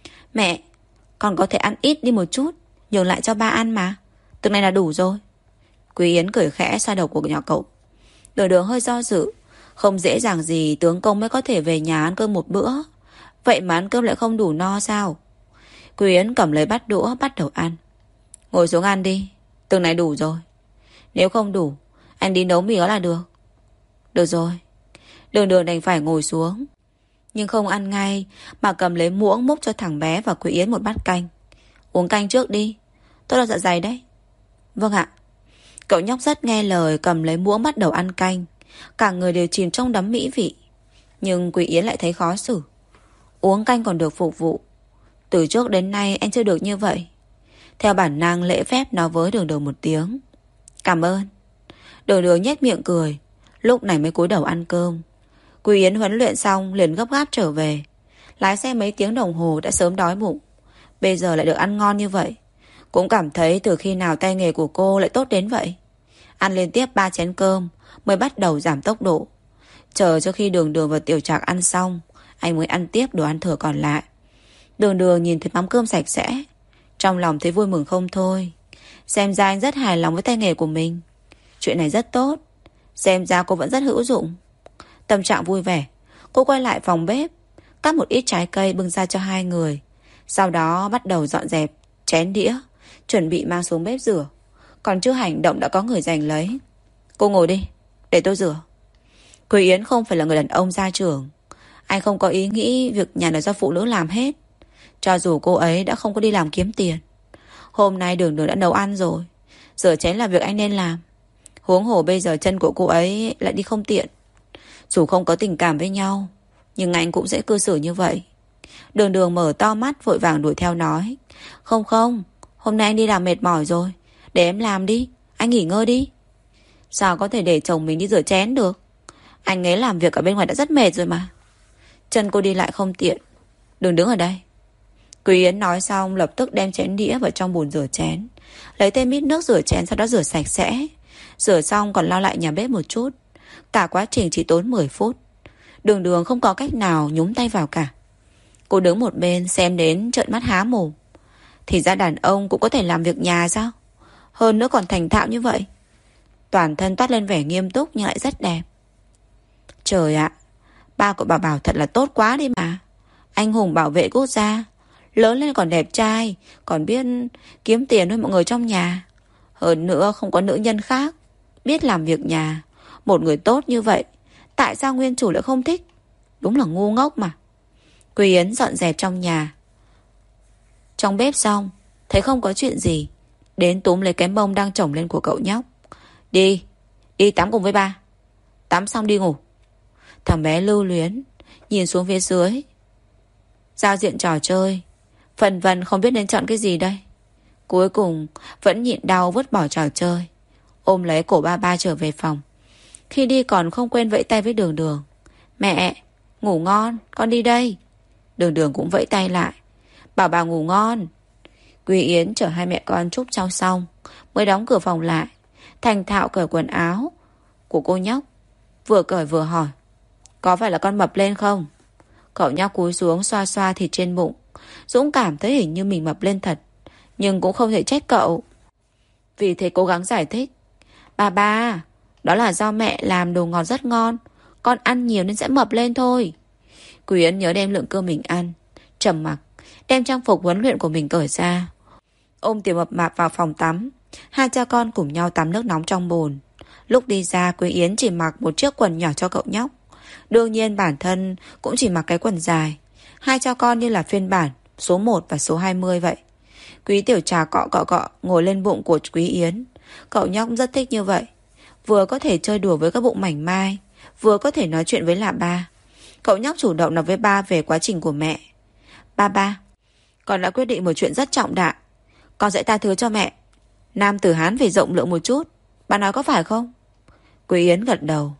mẹ, con có thể ăn ít đi một chút, nhường lại cho ba ăn mà. Từng này là đủ rồi. Quý Yến cười khẽ xoa đầu của nhỏ cậu. Đường Đường hơi do dự. Không dễ dàng gì tướng công mới có thể về nhà ăn cơm một bữa. Vậy mà ăn cơm lại không đủ no sao? Quý Yến cầm lấy bát đũa bắt đầu ăn. Ngồi xuống ăn đi, từng này đủ rồi. Nếu không đủ, anh đi nấu mì đó là được. Được rồi. Đường Đường đành phải ngồi xuống, nhưng không ăn ngay, mà cầm lấy muỗng múc cho thằng bé và Quý Yến một bát canh. Uống canh trước đi, tốt là dạ dày đấy. Vâng ạ. Cậu nhóc rất nghe lời, cầm lấy muỗng bắt đầu ăn canh. Cả người đều chìm trong đắm mỹ vị. Nhưng Quý Yến lại thấy khó xử. Uống canh còn được phục vụ. Từ trước đến nay anh chưa được như vậy. Theo bản năng lễ phép nói với Đường Đường một tiếng. Cảm ơn. Đường Đường nhếch miệng cười, lúc này mới cúi đầu ăn cơm. Quý Yến huấn luyện xong liền gấp gáp trở về. Lái xe mấy tiếng đồng hồ đã sớm đói bụng. Bây giờ lại được ăn ngon như vậy, cũng cảm thấy từ khi nào tay nghề của cô lại tốt đến vậy. Ăn liên tiếp 3 chén cơm mới bắt đầu giảm tốc độ. Chờ cho khi Đường Đường và Tiểu Trạc ăn xong, anh mới ăn tiếp đồ ăn thừa còn lại. Đường Đường nhìn thấy mắm cơm sạch sẽ, trong lòng thấy vui mừng không thôi. Xem ra anh rất hài lòng với tay nghề của mình. Chuyện này rất tốt. Xem ra cô vẫn rất hữu dụng. Tâm trạng vui vẻ, cô quay lại phòng bếp, cắt một ít trái cây bưng ra cho hai người. Sau đó bắt đầu dọn dẹp chén đĩa, chuẩn bị mang xuống bếp rửa. Còn chưa hành động đã có người giành lấy. Cô ngồi đi, để tôi rửa. Quý Yến không phải là người đàn ông gia trưởng. Anh không có ý nghĩ việc nhà là do phụ nữ làm hết. Cho dù cô ấy đã không có đi làm kiếm tiền, hôm nay Đường Đường đã nấu ăn rồi, rửa chén là việc anh nên làm. Huống hồ bây giờ chân của cô ấy lại đi không tiện. Dù không có tình cảm với nhau, nhưng anh cũng sẽ cư xử như vậy. Đường Đường mở to mắt vội vàng đuổi theo nói. Không, hôm nay anh đi làm mệt mỏi rồi, để em làm đi, anh nghỉ ngơi đi. Sao có thể để chồng mình đi rửa chén được? Anh ấy làm việc ở bên ngoài đã rất mệt rồi mà. Chân cô đi lại không tiện, đừng đứng ở đây. Quý Yến nói xong lập tức đem chén đĩa vào trong bồn rửa chén, lấy thêm ít nước rửa chén, sau đó rửa sạch sẽ. Rửa xong còn lau lại nhà bếp một chút. Cả quá trình chỉ tốn 10 phút. Đường Đường không có cách nào nhúng tay vào cả. Cô đứng một bên xem đến trợn mắt há mồm. Thì ra đàn ông cũng có thể làm việc nhà sao? Hơn nữa còn thành thạo như vậy. Toàn thân toát lên vẻ nghiêm túc nhưng lại rất đẹp. Trời ạ, ba của bà Bảo thật là tốt quá đi mà. Anh hùng bảo vệ quốc gia, lớn lên còn đẹp trai, còn biết kiếm tiền với mọi người trong nhà. Hơn nữa không có nữ nhân khác, biết làm việc nhà. Một người tốt như vậy, Tại sao nguyên chủ lại không thích? Đúng là ngu ngốc mà. Quý Yến dọn dẹp trong nhà. Trong bếp xong, thấy không có chuyện gì, đến túm lấy cái mông đang chổng lên của cậu nhóc. Đi, đi tắm cùng với ba. Tắm xong đi ngủ. Thằng bé lưu luyến nhìn xuống phía dưới. Giao diện trò chơi, phần vân không biết nên chọn cái gì đây. Cuối cùng vẫn nhịn đau vứt bỏ trò chơi, ôm lấy cổ ba ba trở về phòng. Khi đi còn không quên vẫy tay với Đường Đường. Mẹ, ngủ ngon, con đi đây. Đường Đường cũng vẫy tay lại, bảo bà ngủ ngon. Quý Yến chở hai mẹ con chúc cháu xong mới đóng cửa phòng lại, thành thạo cởi quần áo của cô nhóc. Vừa cởi vừa hỏi, có phải là con mập lên không? Cậu nhóc cúi xuống xoa xoa thịt trên bụng. Dũng cảm thấy hình như mình mập lên thật, nhưng cũng không thể trách cậu. Vì thế cố gắng giải thích. Ba, đó là do mẹ làm đồ ngọt rất ngon, con ăn nhiều nên sẽ mập lên thôi. Quý Yến nhớ đem lượng cơm mình ăn, trầm mặc đem trang phục huấn luyện của mình cởi ra, ôm Tiểu Mập Mạp vào phòng tắm. Hai cha con cùng nhau tắm nước nóng trong bồn. Lúc đi ra, Quý Yến chỉ mặc một chiếc quần nhỏ cho cậu nhóc. Đương nhiên bản thân cũng chỉ mặc cái quần dài. Hai cha con như là phiên bản số 1 và số 20 vậy. Quý Tiểu Trà cọ ngồi lên bụng của Quý Yến. Cậu nhóc rất thích như vậy, vừa có thể chơi đùa với các bụng mảnh mai, vừa có thể nói chuyện với là ba. Cậu nhóc chủ động nói với ba về quá trình của mẹ. Ba, con đã quyết định một chuyện rất trọng đại, con sẽ tha thứ cho mẹ. Nam tử Hán phải rộng lượng một chút, ba nói có phải không? Quý Yến gật đầu.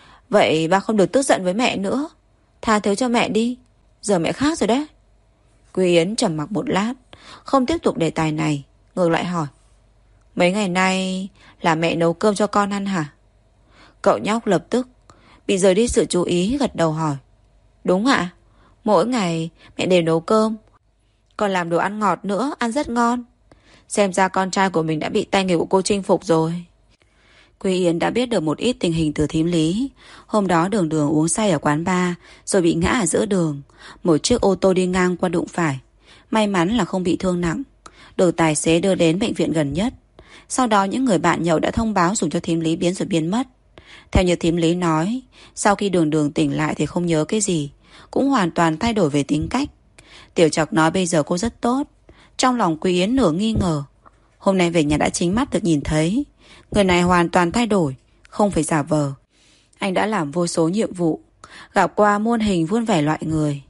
Vậy ba không được tức giận với mẹ nữa, tha thứ cho mẹ đi, giờ mẹ khác rồi đấy. Quý Yến trầm mặc một lát, không tiếp tục đề tài này, ngược lại hỏi, mấy ngày nay là mẹ nấu cơm cho con ăn hả? Cậu nhóc lập tức bị rời đi sự chú ý, gật đầu hỏi, đúng ạ, mỗi ngày mẹ đều nấu cơm, còn làm đồ ăn ngọt nữa, ăn rất ngon. Xem ra con trai của mình đã bị tay nghề của cô chinh phục rồi. Quý Yến đã biết được một ít tình hình từ thím Lý. Hôm đó Đường Đường uống say ở quán bar, rồi bị ngã ở giữa đường. Một chiếc ô tô đi ngang qua đụng phải. May mắn là không bị thương nặng, được tài xế đưa đến bệnh viện gần nhất. Sau đó những người bạn nhậu đã thông báo dùng cho thím Lý biến rồi biến mất. Theo như thím Lý nói, sau khi Đường Đường tỉnh lại thì không nhớ cái gì, cũng hoàn toàn thay đổi về tính cách. Tiểu Trọc nói bây giờ cô rất tốt. Trong lòng Quý Yến nửa nghi ngờ. Hôm nay về nhà đã chính mắt được nhìn thấy, người này hoàn toàn thay đổi, không phải giả vờ. Anh đã làm vô số nhiệm vụ, gặp qua muôn hình muôn vẻ loại người.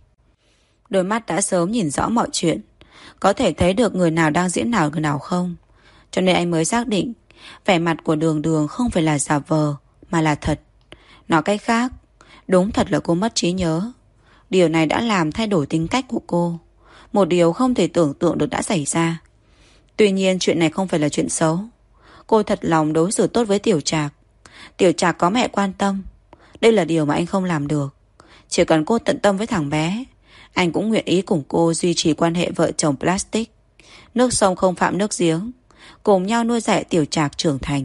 Đôi mắt đã sớm nhìn rõ mọi chuyện, có thể thấy được người nào đang diễn nào người nào không. Cho nên anh mới xác định vẻ mặt của Đường Đường không phải là giả vờ, mà là thật. Nói cách khác, đúng thật là cô mất trí nhớ. Điều này đã làm thay đổi tính cách của cô. Một điều không thể tưởng tượng được đã xảy ra. Tuy nhiên chuyện này không phải là chuyện xấu. Cô thật lòng đối xử tốt với Tiểu Trạc. Tiểu Trạc có mẹ quan tâm. Đây là điều mà anh không làm được. Chỉ cần cô tận tâm với thằng bé, anh cũng nguyện ý cùng cô duy trì quan hệ vợ chồng plastic. Nước sông không phạm nước giếng, cùng nhau nuôi dạy Tiểu Trạc trưởng thành.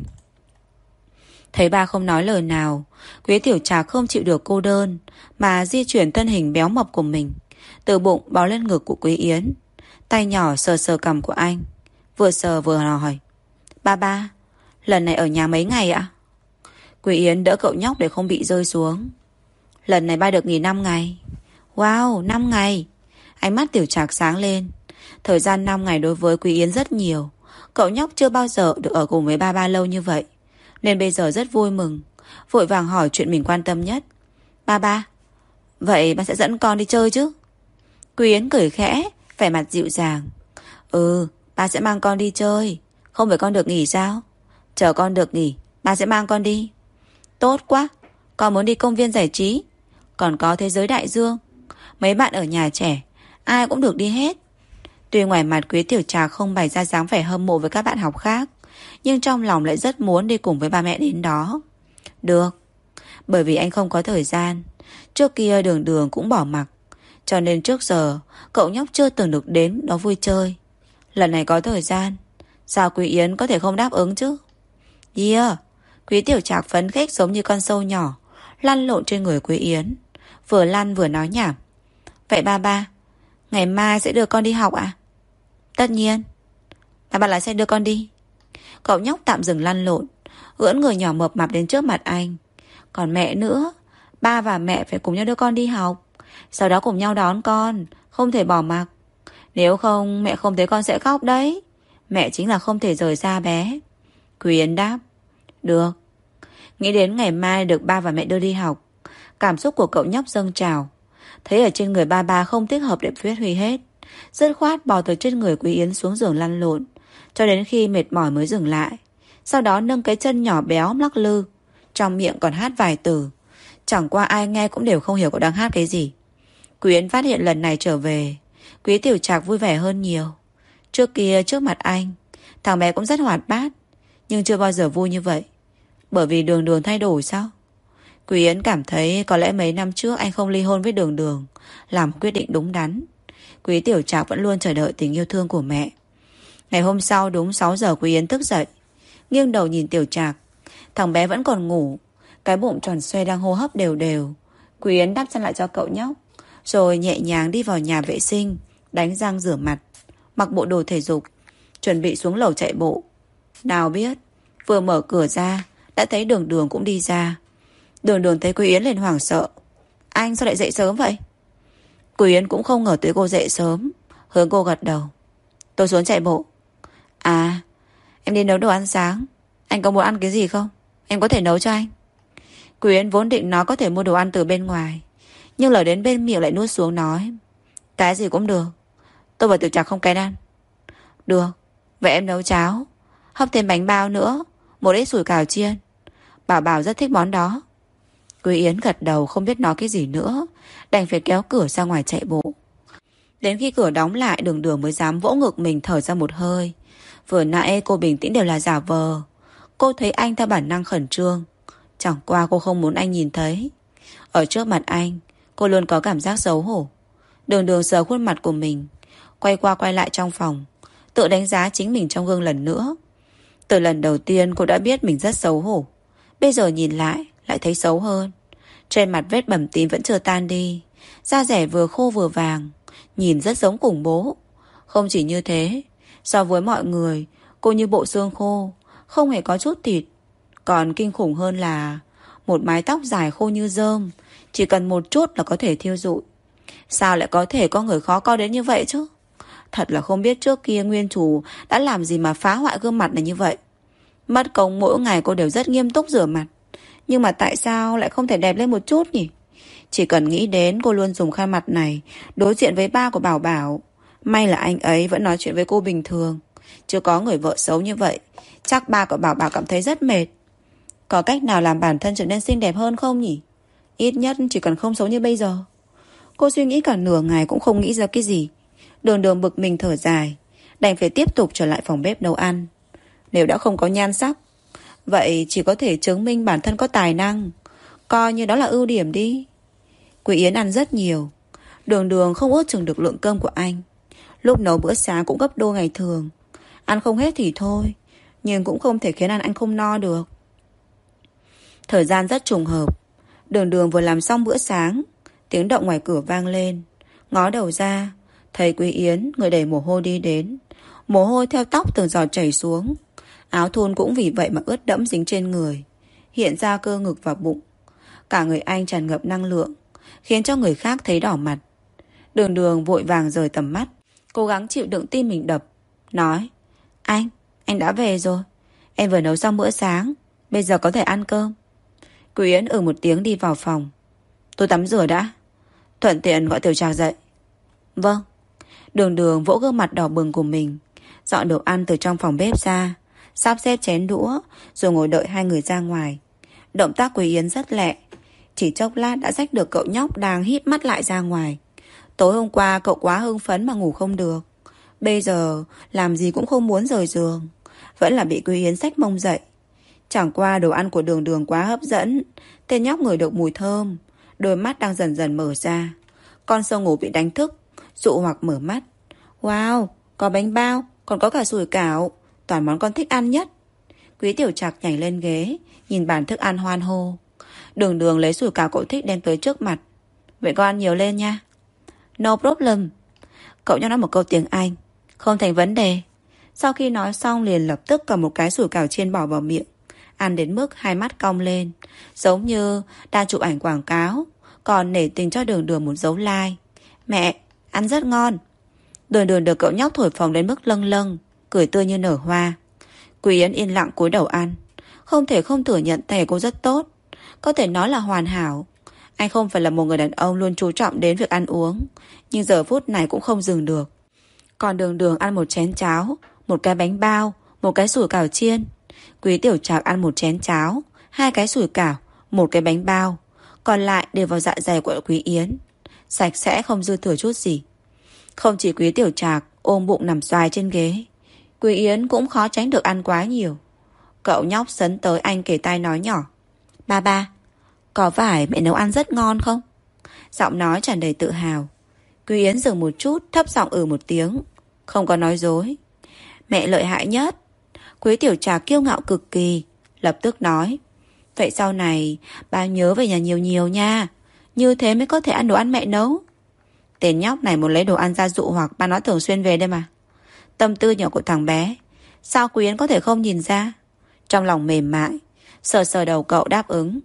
Thấy ba không nói lời nào, Quý Tiểu Trạc không chịu được cô đơn, mà di chuyển thân hình béo mập của mình từ bụng bò lên ngực của Quý Yến. Tay nhỏ sờ sờ cằm của anh, vừa sờ vừa hỏi, ba, lần này ở nhà mấy ngày ạ? Quý Yến đỡ cậu nhóc để không bị rơi xuống. Lần này ba được nghỉ 5 ngày. Wow, 5 ngày. Ánh mắt Tiểu Trạc sáng lên. Thời gian 5 ngày đối với Quý Yến rất nhiều. Cậu nhóc chưa bao giờ được ở cùng với ba lâu như vậy, nên bây giờ rất vui mừng, vội vàng hỏi chuyện mình quan tâm nhất. Ba, vậy ba sẽ dẫn con đi chơi chứ? Quý Yến cười khẽ, vẻ mặt dịu dàng. Ba sẽ mang con đi chơi. Không phải con được nghỉ sao? Chờ con được nghỉ, ba sẽ mang con đi. Tốt quá, con muốn đi công viên giải trí, còn có thế giới đại dương. Mấy bạn ở nhà trẻ, ai cũng được đi hết. Tuy ngoài mặt Quý Tiểu Trạc không bày ra dáng vẻ hâm mộ với các bạn học khác, nhưng trong lòng lại rất muốn đi cùng với ba mẹ đến đó. Được, bởi vì anh không có thời gian. Trước kia Đường Đường cũng bỏ mặc, cho nên trước giờ cậu nhóc chưa từng được đến đó vui chơi. Lần này có thời gian, sao Quý Yến có thể không đáp ứng chứ? Yeah. Quý Tiểu Trạc phấn khích giống như con sâu nhỏ, lăn lộn trên người Quý Yến, vừa lăn vừa nói nhảm. Vậy ba, ngày mai sẽ đưa con đi học ạ? Tất nhiên. Ba lái xe đưa con đi. Cậu nhóc tạm dừng lăn lộn, ưỡn người nhỏ mập mạp đến trước mặt anh. Còn mẹ nữa, Ba và mẹ phải cùng nhau đưa con đi học, sau đó cùng nhau đón con, không thể bỏ mặc. Nếu không mẹ không thấy con sẽ khóc đấy. Mẹ chính là không thể rời xa bé. Quý Yến đáp. Được. Nghĩ đến ngày mai được ba và mẹ đưa đi học, cảm xúc của cậu nhóc dâng trào. Thấy ở trên người ba không thích hợp để phát huy hết, dứt khoát bò từ trên người Quý Yến xuống giường lăn lộn cho đến khi mệt mỏi mới dừng lại. Sau đó nâng cái chân nhỏ béo lắc lư, trong miệng còn hát vài từ. Chẳng qua ai nghe cũng đều không hiểu cậu đang hát cái gì. Quý Yến phát hiện lần này trở về, Quý Tiểu Trạc vui vẻ hơn nhiều. Trước kia trước mặt anh, thằng bé cũng rất hoạt bát, nhưng chưa bao giờ vui như vậy. Bởi vì Đường Đường thay đổi sao? Quý Yến cảm thấy có lẽ mấy năm trước anh không ly hôn với Đường Đường là một quyết định đúng đắn. Quý Tiểu Trạc vẫn luôn chờ đợi tình yêu thương của mẹ. Ngày hôm sau đúng 6 giờ Quý Yến thức dậy, nghiêng đầu nhìn Tiểu Trạc. Thằng bé vẫn còn ngủ, cái bụng tròn xoe đang hô hấp đều đều. Quý Yến đắp chăn lại cho cậu nhóc, rồi nhẹ nhàng đi vào nhà vệ sinh, đánh răng rửa mặt, mặc bộ đồ thể dục, chuẩn bị xuống lầu chạy bộ. Nào biết, vừa mở cửa ra đã thấy Đường Đường cũng đi ra. Đường Đường thấy Quý Yến liền hoảng sợ. Anh sao lại dậy sớm vậy? Quý Yến cũng không ngờ tới cô dậy sớm, hướng cô gật đầu. Tôi xuống chạy bộ. À, em đi nấu đồ ăn sáng. Anh có muốn ăn cái gì không? Em có thể nấu cho anh. Quý Yến vốn định nói có thể mua đồ ăn từ bên ngoài, nhưng lời đến bên miệng lại nuốt xuống nói. Cái gì cũng được. Tôi và Tiểu Trạc không kén ăn. Được, vậy em nấu cháo, hấp thêm bánh bao nữa, một ít sủi cảo chiên. Bảo Bảo rất thích món đó. Quý Yến gật đầu không biết nói cái gì nữa, đành phải kéo cửa ra ngoài chạy bộ. Đến khi cửa đóng lại, Đường Đường mới dám vỗ ngực mình thở ra một hơi. Vừa nãy cô bình tĩnh đều là giả vờ. Cô thấy anh theo bản năng khẩn trương, chẳng qua cô không muốn anh nhìn thấy. Ở trước mặt anh, cô luôn có cảm giác xấu hổ. Đường Đường sờ khuôn mặt của mình, quay qua quay lại trong phòng, tự đánh giá chính mình trong gương lần nữa. Từ lần đầu tiên cô đã biết mình rất xấu hổ, bây giờ nhìn lại thấy xấu hơn. Trên mặt vết bầm tím vẫn chưa tan đi, da rẻ vừa khô vừa vàng, nhìn rất giống cùng bố. Không chỉ như thế, so với mọi người, cô như bộ xương khô, không hề có chút thịt. Còn kinh khủng hơn là một mái tóc dài khô như rơm, chỉ cần một chút là có thể thiêu rụi. Sao lại có thể có người khó coi đến như vậy chứ? Thật là không biết trước kia nguyên chủ đã làm gì mà phá hoại gương mặt này như vậy. Mất công mỗi ngày cô đều rất nghiêm túc rửa mặt, nhưng mà tại sao lại không thể đẹp lên một chút nhỉ? Chỉ cần nghĩ đến cô luôn dùng khăn mặt này đối diện với ba của Bảo Bảo. May là anh ấy vẫn nói chuyện với cô bình thường, chứ có người vợ xấu như vậy, chắc ba của Bảo Bảo cảm thấy rất mệt. Có cách nào làm bản thân trở nên xinh đẹp hơn không nhỉ? Ít nhất chỉ cần không xấu như bây giờ. Cô suy nghĩ cả nửa ngày cũng không nghĩ ra cái gì. Đường Đường bực mình thở dài, đành phải tiếp tục trở lại phòng bếp nấu ăn. Nếu đã không có nhan sắc, vậy chỉ có thể chứng minh bản thân có tài năng, coi như đó là ưu điểm đi. Quý Yến ăn rất nhiều. Đường Đường không ước chừng được lượng cơm của anh. Lúc nấu bữa sáng cũng gấp đôi ngày thường. Ăn không hết thì thôi, nhưng cũng không thể khiến anh không no được. Thời gian rất trùng hợp. Đường Đường vừa làm xong bữa sáng, tiếng động ngoài cửa vang lên. Ngó đầu ra, thấy Quý Yến người đầy mồ hôi đi đến. Mồ hôi theo tóc từng giọt chảy xuống. Áo thun cũng vì vậy mà ướt đẫm dính trên người, hiện ra cơ ngực và bụng. Cả người anh tràn ngập năng lượng, khiến cho người khác thấy đỏ mặt. Đường Đường vội vàng rời tầm mắt, cố gắng chịu đựng tim mình đập, nói. Anh đã về rồi. Em vừa nấu xong bữa sáng, bây giờ có thể ăn cơm. Quý Yến một tiếng đi vào phòng. Tôi tắm rửa đã, thuận tiện gọi Tiểu Trạc dậy. Vâng. Đường Đường vỗ gương mặt đỏ bừng của mình, dọn đồ ăn từ trong phòng bếp ra, sắp xếp chén đũa, rồi ngồi đợi hai người ra ngoài. Động tác Quý Yến rất lẹ, chỉ chốc lát đã xách được cậu nhóc đang híp mắt lại ra ngoài. Tối hôm qua cậu quá hưng phấn mà ngủ không được, bây giờ làm gì cũng không muốn rời giường, vẫn là bị Quý Yến xách mông dậy. Chẳng qua đồ ăn của Đường Đường quá hấp dẫn, tên nhóc ngửi được mùi thơm, đôi mắt đang dần dần mở ra. Con sâu ngủ bị đánh thức, dụ hoặc mở mắt. Wow, có bánh bao, còn có cả sủi cảo, toàn món con thích ăn nhất. Quý Tiểu Trạc nhảy lên ghế, nhìn bàn thức ăn hoan hô. Đường Đường lấy sủi cảo cậu thích đem tới trước mặt. Vậy con ăn nhiều lên nha. No problem. Cậu nhóc nói một câu tiếng Anh. Không thành vấn đề. Sau khi nói xong liền lập tức cầm một cái sủi cảo chiên bỏ vào miệng, ăn đến mức hai mắt cong lên, giống như đang chụp ảnh quảng cáo, còn nể tình cho Đường Đường một dấu like. Mẹ, ăn rất ngon. Đường Đường được cậu nhóc thổi phồng đến mức lâng lâng, cười tươi như nở hoa. Quý Yến yên lặng cúi đầu ăn. Không thể không thừa nhận tay cô rất tốt, có thể nói là hoàn hảo. Anh không phải là một người đàn ông luôn chú trọng đến việc ăn uống, nhưng giờ phút này cũng không dừng được. Còn Đường Đường ăn một chén cháo, một cái bánh bao, một cái sủi cảo chiên. Quý Tiểu Trạc ăn một chén cháo, hai cái sủi cảo, một cái bánh bao, còn lại đều vào dạ dày của Quý Yến, sạch sẽ không dư thừa chút gì. Không chỉ Quý Tiểu Trạc ôm bụng nằm xoài trên ghế, Quý Yến cũng khó tránh được ăn quá nhiều. Cậu nhóc sấn tới anh kề tai nói nhỏ: Ba ba, có phải mẹ nấu ăn rất ngon không? Giọng nói tràn đầy tự hào. Quý Yến dừng một chút, thấp giọng một tiếng, không có nói dối. Mẹ lợi hại nhất. Quý Tiểu Trạc kiêu ngạo cực kỳ, lập tức nói: Vậy sau này ba nhớ về nhà nhiều nhiều nha, như thế mới có thể ăn đồ ăn mẹ nấu. Tên nhóc này muốn lấy đồ ăn ra dụ hoặc, ba nói thường xuyên về đây mà. Tâm tư nhỏ của thằng bé sao Quý Yến có thể không nhìn ra. Trong lòng mềm mại, sờ sờ đầu cậu đáp ứng: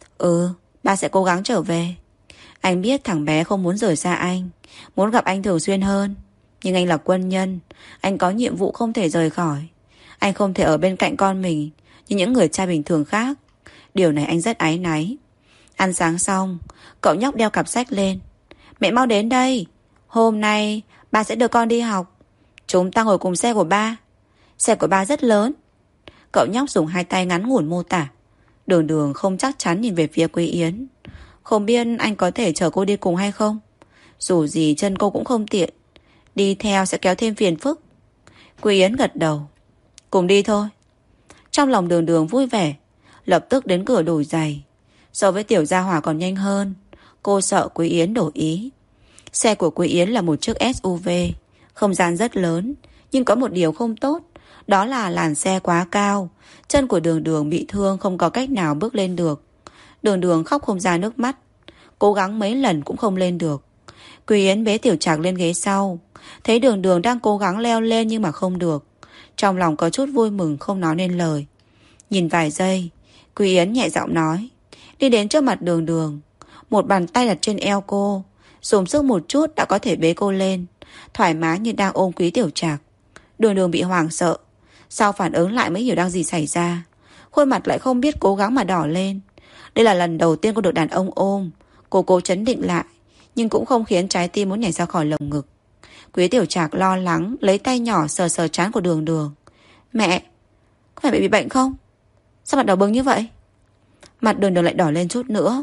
Ba sẽ cố gắng trở về. Anh biết thằng bé không muốn rời xa anh, muốn gặp anh thường xuyên hơn. Nhưng anh là quân nhân, anh có nhiệm vụ không thể rời khỏi. Anh không thể ở bên cạnh con mình như những người cha bình thường khác. Điều này anh rất áy náy. Ăn sáng xong, cậu nhóc đeo cặp sách lên. Mẹ mau đến đây, hôm nay ba sẽ đưa con đi học. Chúng ta ngồi cùng xe của ba. Xe của ba rất lớn. Cậu nhóc dùng hai tay ngắn ngủn mô tả. Đường Đường không chắc chắn nhìn về phía Quý Yến. Không biết anh có thể chở cô đi cùng hay không. Dù gì chân cô cũng không tiện, đi theo sẽ kéo thêm phiền phức. Quý Yến gật đầu. Cùng đi thôi. Trong lòng Đường Đường vui vẻ, lập tức đến cửa đổi giày. So với Tiểu Gia Hỏa còn nhanh hơn. Cô sợ Quý Yến đổi ý. Xe của Quý Yến là một chiếc SUV, không gian rất lớn, nhưng có một điều không tốt, đó là làn xe quá cao. Chân của Đường Đường bị thương, không có cách nào bước lên được. Đường Đường khóc không ra nước mắt, cố gắng mấy lần cũng không lên được. Quý Yến bế Tiểu Trạc lên ghế sau, thấy Đường Đường đang cố gắng leo lên nhưng mà không được. Trong lòng có chút vui mừng không nói nên lời. Nhìn vài giây, Quý Yến nhẹ giọng nói, đi đến trước mặt Đường Đường, một bàn tay đặt trên eo cô, dùng sức một chút đã có thể bế cô lên, thoải mái như đang ôm Quý Tiểu Trạc. Đường Đường bị hoảng sợ, sau phản ứng lại mới hiểu đang gì xảy ra. Khuôn mặt lại không biết cố gắng mà đỏ lên. Đây là lần đầu tiên cô được đàn ông ôm. Cô cố trấn định lại, nhưng cũng không khiến trái tim muốn nhảy ra khỏi lồng ngực. Quý Tiểu Trạc lo lắng lấy tay nhỏ sờ sờ trán của Đường Đường. Mẹ, có phải mẹ bị bệnh không? Sao mặt đỏ bừng như vậy? Mặt Đường Đường lại đỏ lên chút nữa.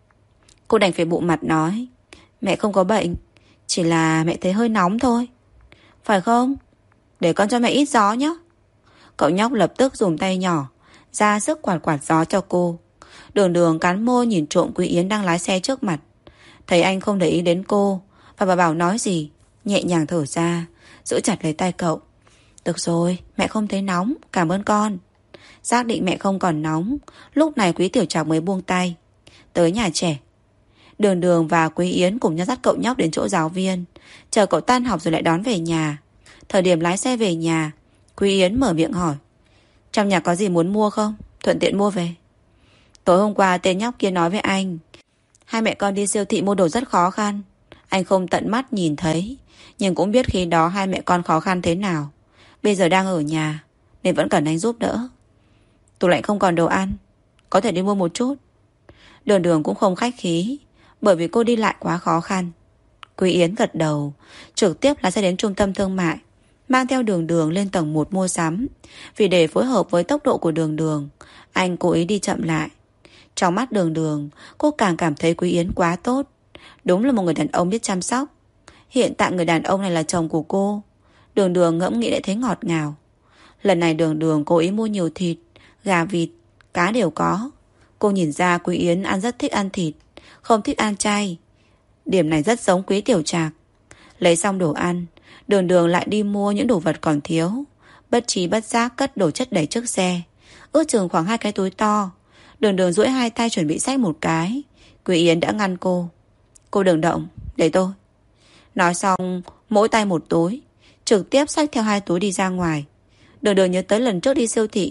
Cô đành phải bụng mặt nói, mẹ không có bệnh, chỉ là mẹ thấy hơi nóng thôi. Phải không? Để con cho mẹ ít gió nhé. Cậu nhóc lập tức dùng tay nhỏ ra sức quạt quạt gió cho cô. Đường Đường cắn môi nhìn trộm Quý Yến đang lái xe trước mặt. Thấy anh không để ý đến cô và bà bảo nói gì, nhẹ nhàng thở ra, giữ chặt lấy tay cậu. Được rồi, mẹ không thấy nóng, cảm ơn con. Xác định mẹ không còn nóng, lúc này Quý Tiểu Trạc mới buông tay. Tới nhà trẻ, Đường Đường và Quý Yến cùng nhau dắt cậu nhóc đến chỗ giáo viên, chờ cậu tan học rồi lại đón về nhà. Thời điểm lái xe về nhà, Quý Yến mở miệng hỏi, trong nhà có gì muốn mua không? Thuận tiện mua về. Tối hôm qua tên nhóc kia nói với anh, hai mẹ con đi siêu thị mua đồ rất khó khăn. Anh không tận mắt nhìn thấy, nhưng cũng biết khi đó hai mẹ con khó khăn thế nào. Bây giờ đang ở nhà nên vẫn cần anh giúp đỡ. Tủ lạnh không còn đồ ăn, có thể đi mua một chút. Đường Đường cũng không khách khí, bởi vì cô đi lại quá khó khăn. Quý Yến gật đầu, trực tiếp lái xe đến trung tâm thương mại, mang theo Đường Đường lên tầng 1 mua sắm. Vì để phối hợp với tốc độ của Đường Đường, anh cố ý đi chậm lại. Trong mắt Đường Đường, cô càng cảm thấy Quý Yến quá tốt. Đúng là một người đàn ông biết chăm sóc. Hiện tại người đàn ông này là chồng của cô. Đường Đường ngẫm nghĩ lại thấy ngọt ngào. Lần này Đường Đường cố ý mua nhiều thịt, gà, vịt, cá đều có. Cô nhìn ra Quý Yến ăn rất thích ăn thịt, không thích ăn chay. Điểm này rất giống Quý Tiểu Trạc. Lấy xong đồ ăn, Đường Đường lại đi mua những đồ vật còn thiếu. Bất trí bất giác cất đồ chất đầy trước xe, ước chừng khoảng 2 cái túi to. Đường Đường duỗi hai tay chuẩn bị xách một cái. Quý Yến đã ngăn cô. Cô đừng động, để tôi. Nói xong, mỗi tay một túi, trực tiếp xách theo 2 túi đi ra ngoài. Đường Đường nhớ tới lần trước đi siêu thị,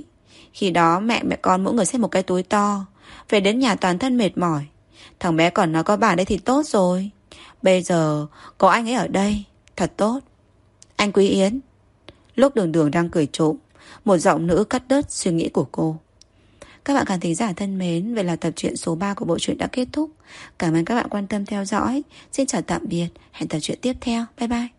Khi đó mẹ con mỗi người xách một cái túi to, về đến nhà toàn thân mệt mỏi. Thằng bé còn nói có bà đây thì tốt rồi. Bây giờ có anh ấy ở đây, thật tốt. Anh Quý Yến. Lúc Đường Đường đang cười trộm, một giọng nữ cắt đứt suy nghĩ của cô. Các bạn khán thính giả thân mến, vậy là tập truyện số 3 của bộ truyện đã kết thúc. Cảm ơn các bạn quan tâm theo dõi. Xin chào tạm biệt, hẹn tập truyện tiếp theo. Bye bye.